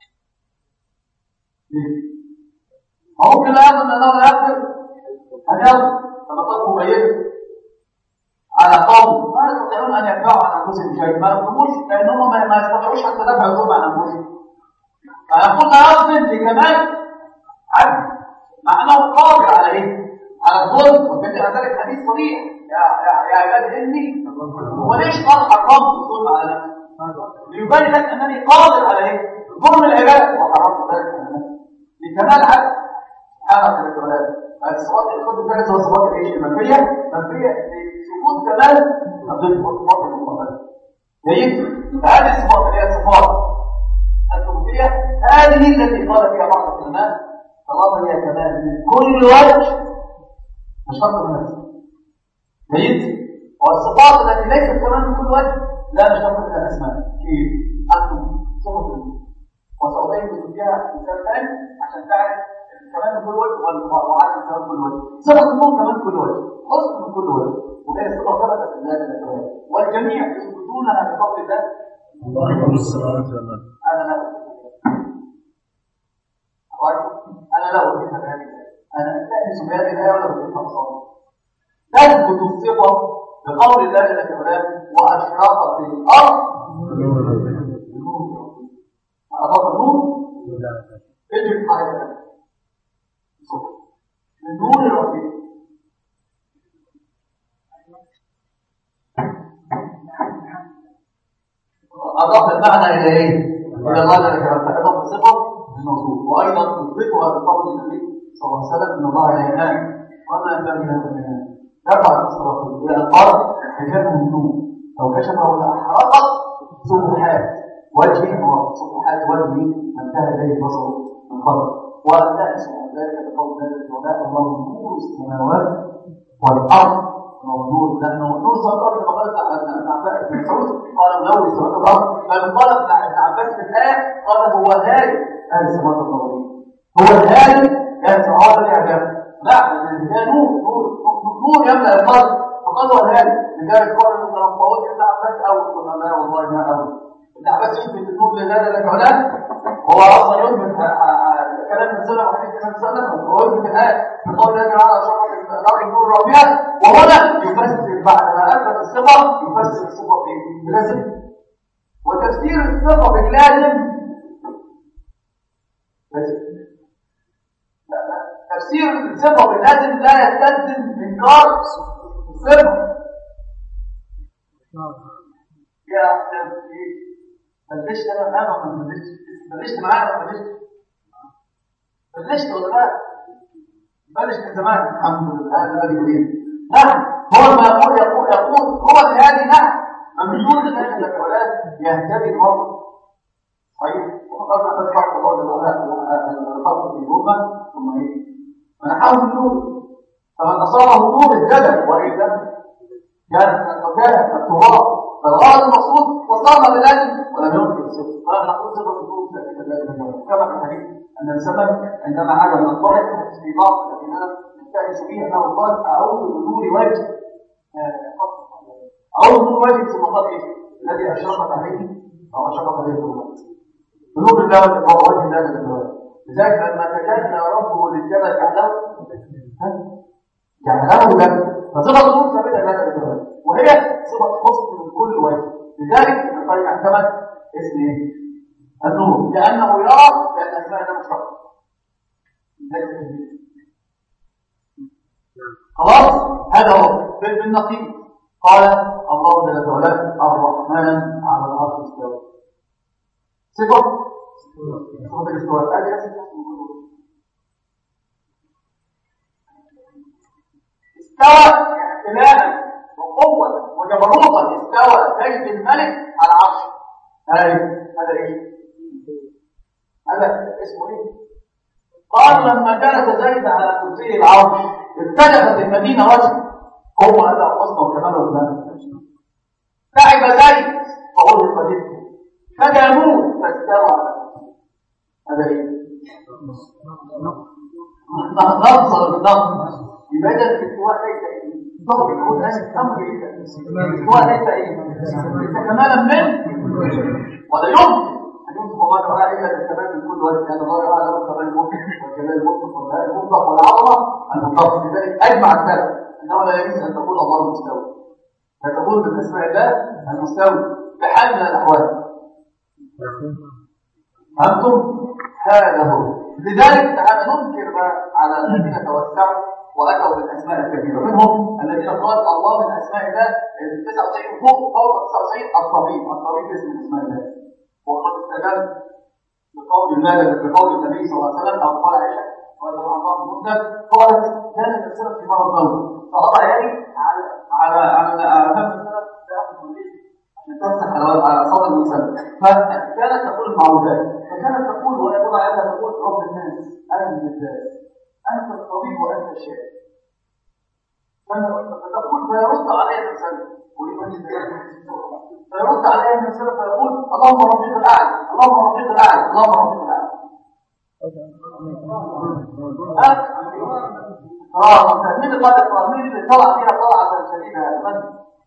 ممكن لا يظن انه لا يقدر ان يصل كما قد مبينه على قوم ما يستطيعون ان يدفعوا عن انفسهم شيء. ما يقوموش لانهم ما يستطيعوش حتى دفع الظلم عن انفسهم. فيقول لا يصل لكمال عدل مع انه قادر على ايه؟ على الظلم. وكان ذلك حديث صريح يا يا يا عباد اني هو ليش قال حرمت الظلم على نفسي؟ ليبين لك انني قادر على ايه؟ ظلم العباد وحرمت ذلك على نفسي لكمال عدل سبحانه وتعالى. الصفات الخط الثالث هو صفات الايش؟ المنفيه. منفيه لثبوت كمال الضد وصفات المقابله. جيد؟ فهذه الصفات اللي هي الصفات الثبوتيه هذه التي قال فيها بعض العلماء طالما هي كمال من كل وجه مش شرط النفس. جيد؟ والصفات التي ليست كمال من كل وجه لا نشترط لها الاسماء. كيف؟ انتم صفه وسأبين فيها مثال ثاني عشان تعرف كمان كل وجه وعدم كمان كل وجه. صفة النوم كمان كل وجه، حسن من كل وجه، وهي صفة ثبتت في الله الأكوان، والجميع يثبتونها بفضل الله. اللهم الصلاة والسلام. أنا لا أنا لا أؤمن بهذه الآية، أنا أستأنس بهذه الآية ولا أؤمنها بصوت. تثبت الصفة بقول الله الأكوان وأشرقت الأرض أضاف النور اجري حركة من نور ربك. أضاف المعنى إلى إيه؟ إلى الله جل وعلا. أضاف الصفة بالموصوف وأيضا تثبتها بقول النبي صلى الله عليه وسلم إن الله لا ينام وما ينبغي له أن ينام. رفع الصفة إلى الأرض حجابه من نور لو كشفه لأحرقت سبحات وجهه وصفحات وجهه انتهى اليه بصره من قبل. وانتهى ذلك بقول ذلك ولا الله نور السماوات والارض. نور لانه نور السماوات كما قال ابن عباس بن مسعود قال نور السماوات والارض. فقال ابن عباس في الايه قال هو هادي اهل السماوات والارض، هو الهادي اهل السماوات والارض. لا ده نور نور نور يملا الارض فقال هو الهادي. لذلك قال ابن عباس او قلنا لا والله ما اول ابن عباس يثبت النور لله جل وعلا. هو اصلا يثبت كلام السلف وحديث النبي صلى الله عليه وسلم، هو يثبت الايه بقول الله تعالى شرط الارض نور ربيع لا لا تفسير الصفة باللازم لا يستلزم إنكار الصفة. يا أخي بلشت أنا أنا ما بلشت بلشت معايا ما بلشت بلشت ولا لا؟ بلش من زمان الحمد لله الذي يريد. نعم هو ما يقول يقول يقول هو بهذه نعم ممنون لله الأولاد يهتدي المرء صحيح. وقد تذكر الله تعالى الخلق في الأمة ثم إيه؟ فنحاول النور فمن أصابه النور اهتدى وإلا كان كان التراب. فالغرض المقصود وصلنا للأجل ولم يمكن الصفر. فنحن نقول صفة النور كما في الحديث أن الزمن عندما عاد من الضرب في بعض الذين نستأنس به أنه قال أعوذ بنور وجه أعوذ بنور وجه ثم قال إيه؟ الذي أشرقت عليه أو أشرقت عليه الظلمات بنور الله وجه الله للجوال. لذلك لما تجلى ربه للجبل جعله جعله له فصفة النور ثابتة لله للجوال وهي صفة حسن من كل وجه. لذلك ابن القيم اعتمد اسم ايه؟ النور لأنه يرى بأن أسماء الله مشتقة. خلاص هذا هو بالنقيض قال الله جل وعلا الرحمن على العرش استوى. صفة صفة الاستواء هذه استوى اعتلاء وقوة وجبروتا. استوى زيد الملك على العرش. هذا ايه؟ هذا اسمه ايه؟ قال لما جلس زيد على كرسي العرش ابتدأت المدينة وجه قوة هذا حسن وكمال وجمال. تعب زيد فقل قدرت فجأة يموت فاستوى. هذا ايه؟ ننظر بالنظر يبقى اذا الاستواء ليس ايه؟ ضرب يقول هذا امر ايه؟ الاستواء ليس ايه؟ ليس كمالا من ولا يمكن ان يوصف الله تعالى الا بالكمال من كل وجه لان الله تعالى له كمال المطلق والجلال المطلق والبهاء المطلق والعظمه المطلق. لذلك اجمع السلف انه لا يجوز ان تقول الله مستوى. لا تقول من اسماء الله المستوى بحال من الاحوال. فهمتم؟ هذا هو. لذلك تعالى ننكر على الذين توسعوا واتوا بالاسماء الكبيره منهم الذين قال الله من اسماء الله تسعة وتسعين فوق فوق تسعة وتسعين الطبيب. الطبيب اسم من اسماء الله وقد استدل بقول الله بقول النبي صلى الله عليه وسلم او قال عائشه رضي الله عنها مسلم قالت كانت تسرد في مرض موت فقطع يدي على على على فم السلف تاخذ الليل عشان تمسح على على صدر المسلم. فكانت تقول المعوذات فكانت تقول ولا يقول عليها تقول رب الناس انت الناس انت الطبيب وانت الشافي. فتقول فيرد عليها المسلم فيرد عليها المسلم فيقول اللهم ربك الاعلى اللهم ربك الاعلى اللهم ربك الاعلى. اه مين اللي طلع مين اللي طلع فيها طلعه شديده يا من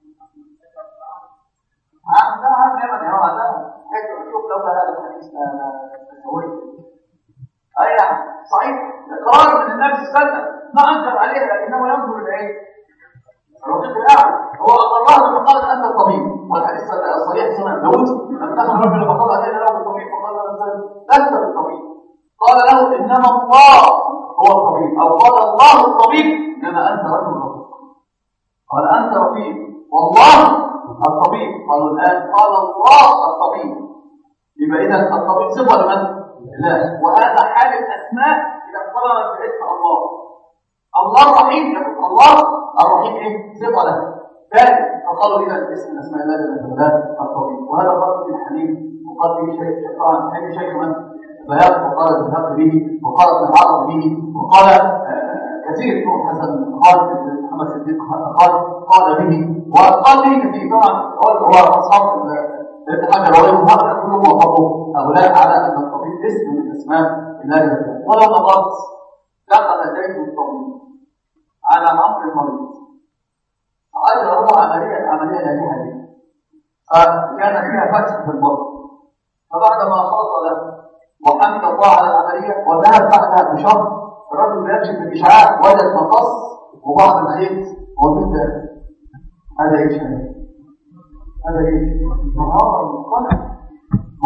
اه ده هذا يا هو ده حتى شوف لو هذا الحديث سويت اي صحيح اقرار من النبي صلى الله عليه وسلم ما انكر عليه لكنه ينظر الى الرقيق الاعلى هو الله لما قال انت الطبيب والحديث الصحيح سنن داوود لما كان الرجل فقال اتينا له بالطبيب فقال لست بالطبيب قال له انما الله هو الطبيب او قال الله الطبيب انما انت رجل رقيق. قال انت رقيق والله الطبيب. قالوا الان قال الله الطبيب. يبقى اذا الطبيب صفه لمن؟ لا. وهذا حال الاسماء اذا اقترنت باسم الله. الله الرحيم يقول الله الرحيم ايه؟ صفه له. ثالث فقالوا اذا اسم اسماء الله جل وعلا الطبيب. وهذا قال في الحديث وقال في شيء شيطان حديث شيخ من بيان وقال الذهب به وقال العرض به وقال كثير منهم حسن قال محمد صديق قال قال به وقال به كثير. طبعا هو اصحاب ابن حجر وغيرهم هؤلاء كلهم وافقوا هؤلاء على ان الطبيب اسم من اسماء الله. ولو نظرت دخل زيد الطبيب على عمرو المريض فاجرى عمليه عمليه ناجحه جدا فكان فيها فتح في البطن. فبعدما خاض له وحمد الله على العمليه وذهب بعدها بشهر الرجل بيكشف الاشعاع وجد مقص وبعض الخيط موجود ده. هذا ايش؟ هذا ايش؟ مرض مصطنع.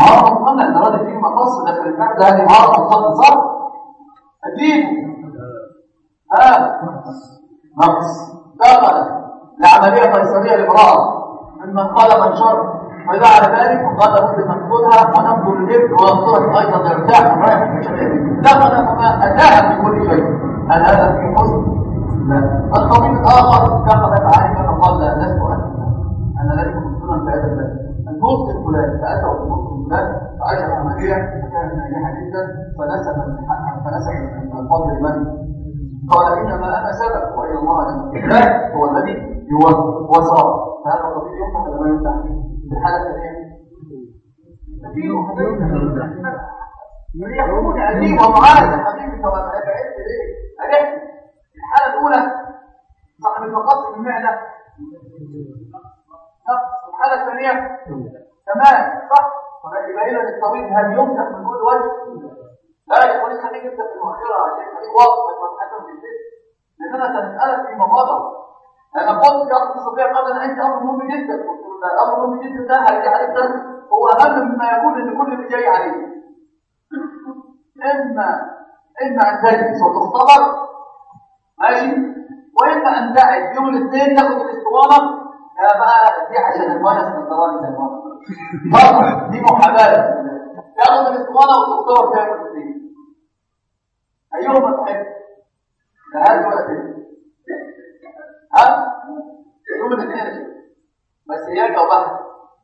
مهارة مطمئنة ان راضي فيه مقص داخل المعدة، هذه مهارة مطمئنة صح؟ اكيد. ها نقص دخل لعملية قيصرية لامرأة ممن قال من شر، فإذا على ذلك وقال لابد ننقلها وننقل الابن وننقلها ايضا يرتاح ورايح من شبابه، دخل فما اتاها بكل شيء. هل هذا في حسن؟ لا. الطبيب الاخر دخل فعلم ان قال لا لست انا ذلك مسلما في هذا البلد، الموت الفلاني فاتوا بالموت الفلاني فاجر عمليه فكانت ناجحه جدا، فنسب فنسب الفضل لمن؟ قال انما انا سبب والى الله لا هو الذي وصار. فهذا الطبيب يمتح ولا ما يمتح؟ في الحاله الثانيه يحكمون عليه ومعاذ حبيبي انت ما بعدت ليه؟ أجل الحاله الاولى صاحب المقص المعده الحاله الثانيه كمان صح؟ يبقى هنا للطبيب هل يمتح من كل وجه؟ لا يقول لك خليك انت في المؤخره عشان خليك واضح ما تتحكم في الجسم، لان انا سنسالك فيما مضى. انا قلت يا اخي الصبيه قبل ان انت امر مهم جدا، قلت له الامر مهم جدا ده هيجي عليك ده هو اهم مما يكون ان كل اللي جاي عليه. اما اما ان تجلس وتختبر ماشي، واما ان تعد يوم الاثنين تاخد الاسطوانه يا بقى دي عشان المايس النظراني زي ما طبعا دي محاباه، تاخد الاسطوانه وتختبر فيها الاثنين ايهما تحب؟ ده هذا ولا كده؟ ها؟ يوم الاثنين بس هي جوابها.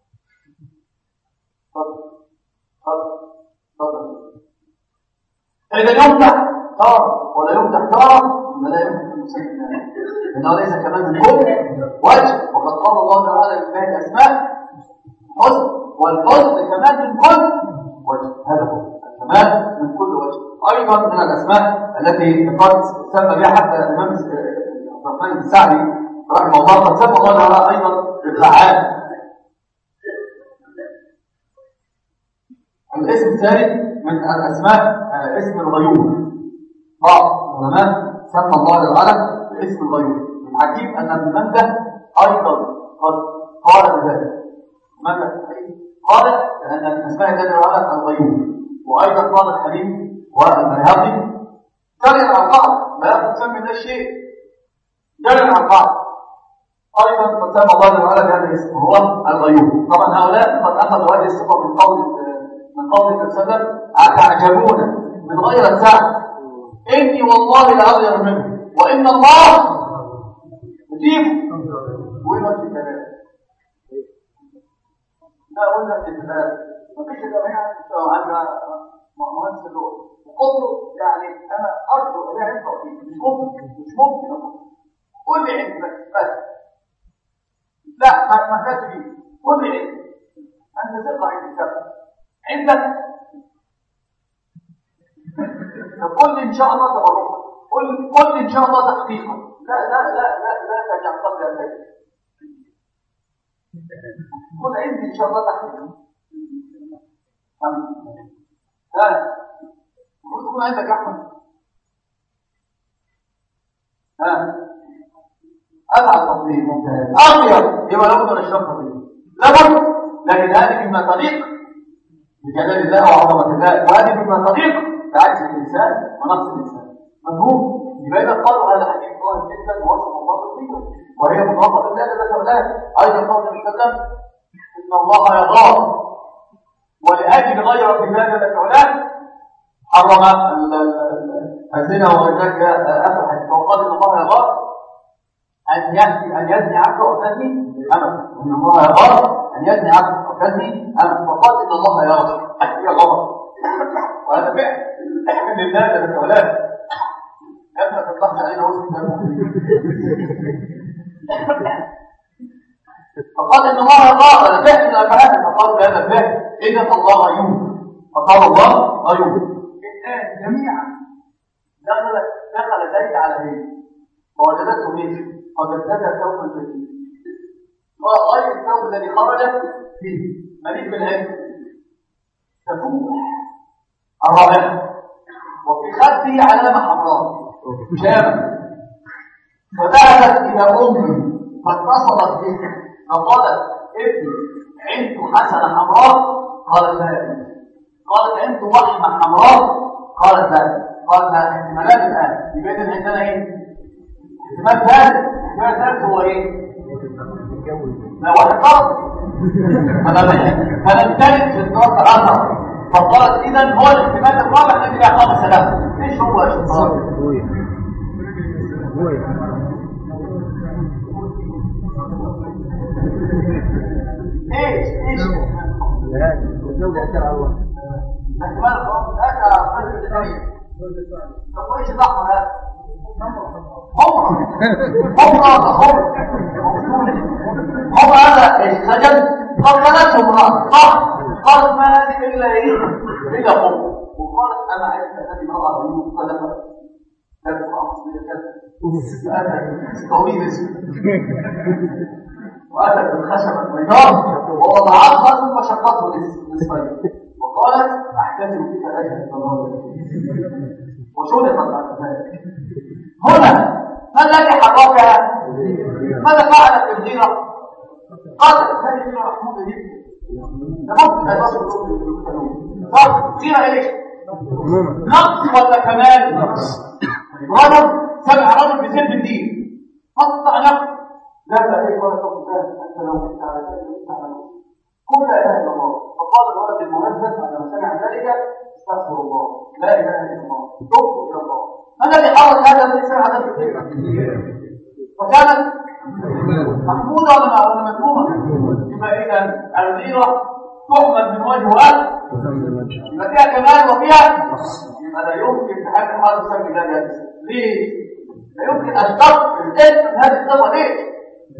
اتفضل اتفضل اتفضل. إذا يمدح تارة ولا يمدح تارة لا يمدح المسلم، لأنه ليس كمان من كل وجه، وقد قال الله تعالى لله الأسماء حسن والحسن كمان من كل وجه، هذا هو كمان من كل وجه. أيضا من الأسماء التي قد سمى بها حتى الإمام عبد الرحمن السعدي رحمه الله، قد سمى الله تعالى أيضا الفعال. الاسم الثالث من الأسماء اسم الغيور. بعض العلماء سمى الله تعالى باسم الغيور. العجيب أن ابن منده أيضا قد قال بذلك، منده قال أن من أسماء الله تعالى الغيور، وأيضا قال الحليم والبيهقي جري على البعض لا تسمي ده الشيء جري على البعض. أيضا قد سمى الله تعالى بهذا الاسم هو الغيور. طبعا هؤلاء قد أخذوا هذه الصفة من قول من قول النبي صلى الله عليه وسلم أتعجبون من غير سعد إني والله لأغير منه وإن الله يجيب. وإما في الكلام لا قلنا في الكلام ما فيش جماعة عندنا مهندس اللغة وقدره، يعني أنا أرجو أن يعرف فيه مش ممكن مش ممكن أقول قل لي عندك بس لا ما ما كانت فيه قل لي عندك أنت ثقة عندي ثقة عندك قل لي إن شاء الله تبرك قل قل لي إن شاء الله تحقيقا لا لا لا لا لا تجعل قبل ذلك قل عندي إن شاء الله تحقيقا ها قل تكون عندك أحمد ها أبعد تطبيق ممتاز أغير يبقى لابد من الشرط فيه لابد، لكن هذه مما تليق بجلال الله وعظمة الله، وهذه مما تليق بعجز الإنسان ونقص الإنسان. مفهوم؟ يبقى إذا قالوا هذا حديث الله جدا ووصف الله فيه وهي مضافة الله جل وعلا. أيضا قال النبي صلى الله عليه وسلم إن الله يغار ولأجل غير في الله جل وعلا حرم الزنا وغير أفل حديث، وقال إن الله يغار أن يأتي أن يزني عبد وتزني أمل، وإن الله يغار أن يزني عبد وتزني أمل، فقال إن الله يغار هي غلط وهذا فعل من الله جل وعلا. كما تطلع علينا وسط فقال إن الله يغار أنا فعل أنا فعل، فقال بهذا الفعل إذا الله غيور، فقال الله غيور. الآن جميعا دخل دخل زيد على زيد فوجدته ميت قد ابتدى ثوب جديد غير الثوب الذي خرج فيه مليء بالعلم تفوح الرابعه وفي خده علامه حمراء شامه، فذهبت الى امه فاتصلت به فقالت ابني عنده حسنه حمراء قالت لا يا بنتي. قالت عندكم وحمة حمراء؟ قالت لا. قالت لا احتمالات الآن. يبقى إذن عندنا إيه؟ احتمال ثالث. احتمال ثالث هو إيه؟ لا واحد فرض. فنمتلك في الدرس الأثر. فقالت إذن هو الاحتمال الرابع الذي لا خمس له. إيش هو يا شيخ؟ ايش ايش الزوجة شرع الله احتمال الخلاص هذا رجل الدنيا. طب وايش الاحمر هذا؟ حمر حمر هذا حمر حمر هذا ايش سجن قبلته امرأة صح. قالت ما هذه الا ايه الا حمر. وقالت انا عرفت هذه امرأة بيوم صدقة كانت امرأة مصرية كانت طويل اسمه وأتت بالخشبة البيضاء ووضعتها ثم شقته نصفين وقالت أحتسب فيك أجل الله وشرطت بعد ذلك. هنا ما الذي حركها؟ ماذا فعلت الغيرة؟ قالت هذه غيرة محمودة جدا لابد أن تصل القلوب. صار غيرة إيش؟ نقص ولا كمال؟ نقص. رجل سمع رجل بسلب الدين قطع نقص لا لا ايه ولا تقول انت لو كنت على ذلك كنت على ذلك قل لا اله الا الله. فقال الولد المهذب عندما سمع ذلك استغفر الله لا اله الا الله تبت الى الله. ما الذي حرك هذا الانسان على ذلك؟ فكانت محموده ولا مذمومه؟ يبقى اذا الغيره تحمد من وجه واحد يبقى فيها كمال وفيها يبقى لا يمكن تحكم هذا السبب ذلك. ليه؟ لا يمكن اشتق الاسم هذه الصفه. ليه؟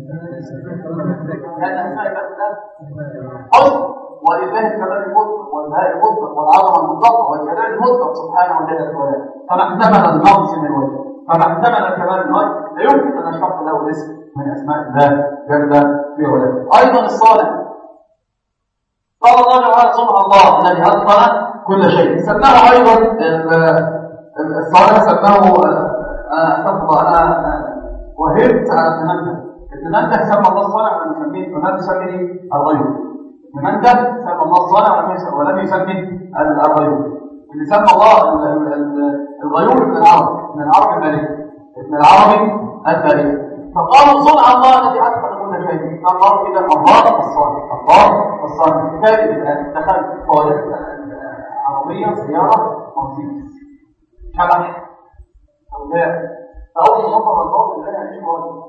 لأن أسماء الله حسن ولله كمال المطلق والنهاية المطلق والعظمة المطلقة والجلال المطلق سبحانه وتعالى وتعالى. فما احتمل النقص من وجه فما احتمل كمال الوجه لا يمكن أن أشتق له اسم من أسماء الله جل في علاه. أيضا الصالح قال الله تعالى سبحان الله الذي أتقن كل شيء. سماه أيضا الصالح سماه أستغفر أنا وهبت على التمنى. التمنى سمى الله الصالح ولم يسميه التمنى يسميه الغيوب. التمنى سمى الله الصالح ولم يسميه الغيوب. اللي سمى الله الغيوب ابن العربي ابن العربي المالكي ابن العربي المالكي. فقالوا صنع الله الذي أتقن كل شيء. الله إذا الله الصالح الله الصالح. كان الآن دخلت صالح عربية سيارة مرسيدس شبح أو لا فأول خطر الله اللي أنا أعيش مرة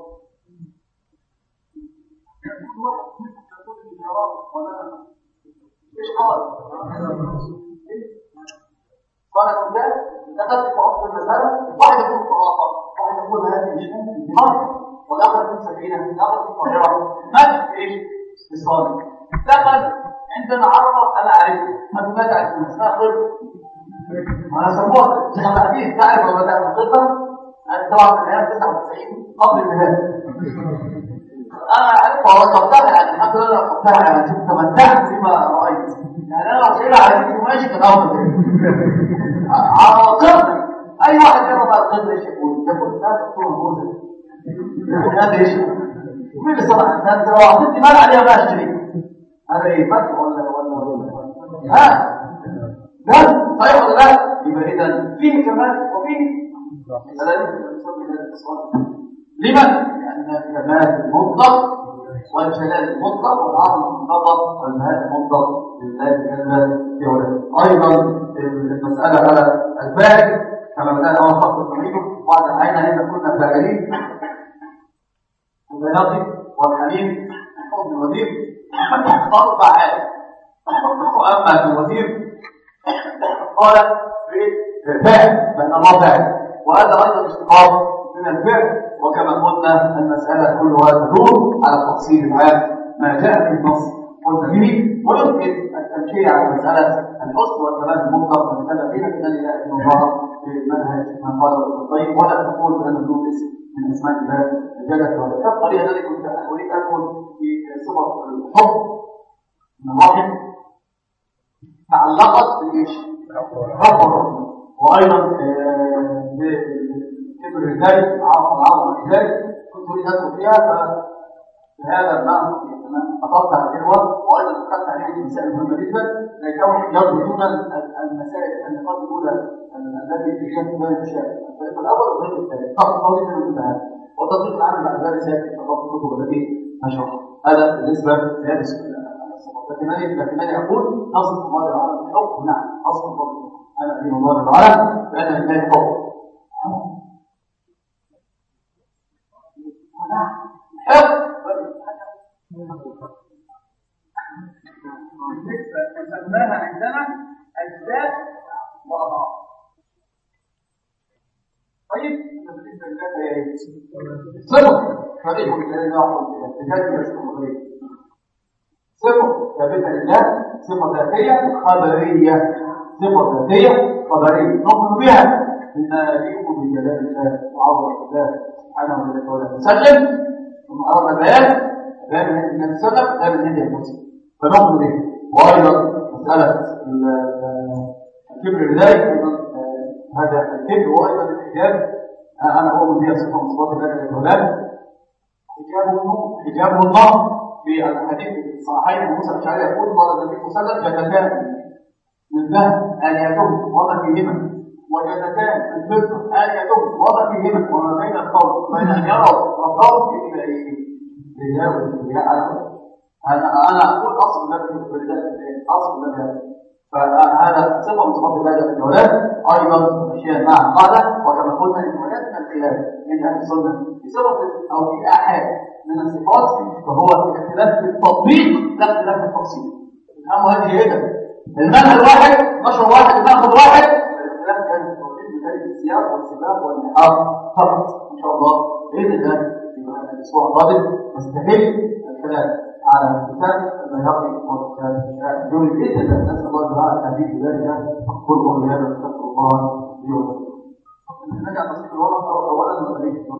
ايش قال؟ قال ده دخلت في عمق المسألة. واحد يقول خرافة واحد يقول هذه مش ممكن دي مرة والآخر يقول سفينة والآخر يقول طائرة. ماذا ايش؟ الصالح دخل عندنا عرضة أنا أعرفه أنت ما تعرف اسمها قرب أنا سموها شيخ الحديث تعرف ولا تعرف القصة؟ أنا طبعا في الأيام تسعة وتسعين قبل الميلاد أنا عرفتها وصفتها يعني الحمد لله وصفتها يعني تمتعت بما رأيت يعني أنا لو شيلها على جسمي ماشي كان أفضل على القرن. أي واحد يعرف على القرن إيش يقول؟ يقول الناس تقول الموزن يقول هذا إيش؟ مين اللي صنع؟ أنت لو أعطيتني مال عليها ما أشتري هذا إيه فتح ولا ولا ولا ها؟ لا صحيح ولا لا؟ يبقى إذا فيه كمال وفيه لا يمكن أن نسمي ذلك الصلاة. لمن؟ لأن الكمال المطلق والجلال المطلق والعظمة المطلق والمهاد المطلق لله جل في علاه. أيضا المسألة على الفاعل كما بدأنا أول خط الطريق وعد عينا إذا كنا فاعلين البياضي والحليم حب الوزير خط فعال. وأما الوزير قال فاعل بأن الله فاعل وهذا أيضا اشتقاق من الفعل. وكما قلنا المسألة كلها تدور على التفصيل العام ما جاء في النص قلنا به. ويمكن التمشي على مسألة الحسن والكمال المطلق والمثال بين أن لا إله إلا الله في المنهج ما قال ابن القيم ولا تقول بأن النور اسم من أسماء الله جل وعلا. الطريقة التي كنت أريد أدخل في صفة الحب من الرحم تعلقت بإيش؟ حب الرحم. وأيضا كبر الرجال عرف العظمة الرجال كنت أريد أدخل فيها. فهذا الناس أطلت على الإخوة وأيضا دخلت عليه مسائل مهمة جدا لكون يضبطون المسائل النقاط الاولى التي تشكل بها المشاكل الفريق الاول والفريق الثاني فقط قولي من المنتهى وتطبيق العمل بعد ذلك سياتي ان شاء الله في الكتب التي نشرها. هذا بالنسبه لهذه الصفات. لكنني لكنني اقول نصف الله العالم الحكم. نعم اصل الله انا ادين الله العالم بان لله حكم. نسماها عندنا أجزاء وأضعاف. طيب بالنسبة لله هي صفة فريق لله بذات يشكر صفة ثابتة لله صفة ذاتية خبرية صفة ذاتية خبرية نؤمن بها بما يليق بجلال الله وعظمة الله سبحانه وتعالى. نسلم ثم أردنا بيان بيان هذه النبي صلى الله عليه وسلم لا من هذه المسلم فنؤمن به. وأيضا مسألة الكبر لذلك أيضا هذا الكبر وأيضا الحجاب أنا أؤمن بها صفة من صفات الله جل وعلا. حجابه حجابه النار في الحديث الصحيحين موسى الأشعري يقول قال النبي صلى الله عليه وسلم جنتان من ذهب آنيتهم وما فيهما وجنتان من فضة آنيتهم وما فيهما وما بين القوم بين أن يروا ربهم إلا إيه؟ رجال لا أعلم. أنا أنا أقول أصل لك أصل لك فهذا صفة من صفات الله جل وعلا. أيضا أشياء مع قال وكما قلنا إن ولادنا الخلاف من أهل السنة بصفة أو في أحد من الصفات فهو الاختلاف في التطبيق لا اختلاف في التفصيل. الأمر هذه جيدة المنهج واحد نشر واحد المأخذ واحد الاختلاف كان في التطبيق بذلك السياق والسباق والنحاق فقط. إن شاء الله بإذن الله في الأسبوع القادم نستهل الكلام على الكتاب البيهقي والكتاب الجوري بإذن الله. نسأل الله تعالى التعبير بذلك أقول قولي هذا واستغفر الله لي ولكم. نرجع تصحيح الورق أولا ونريد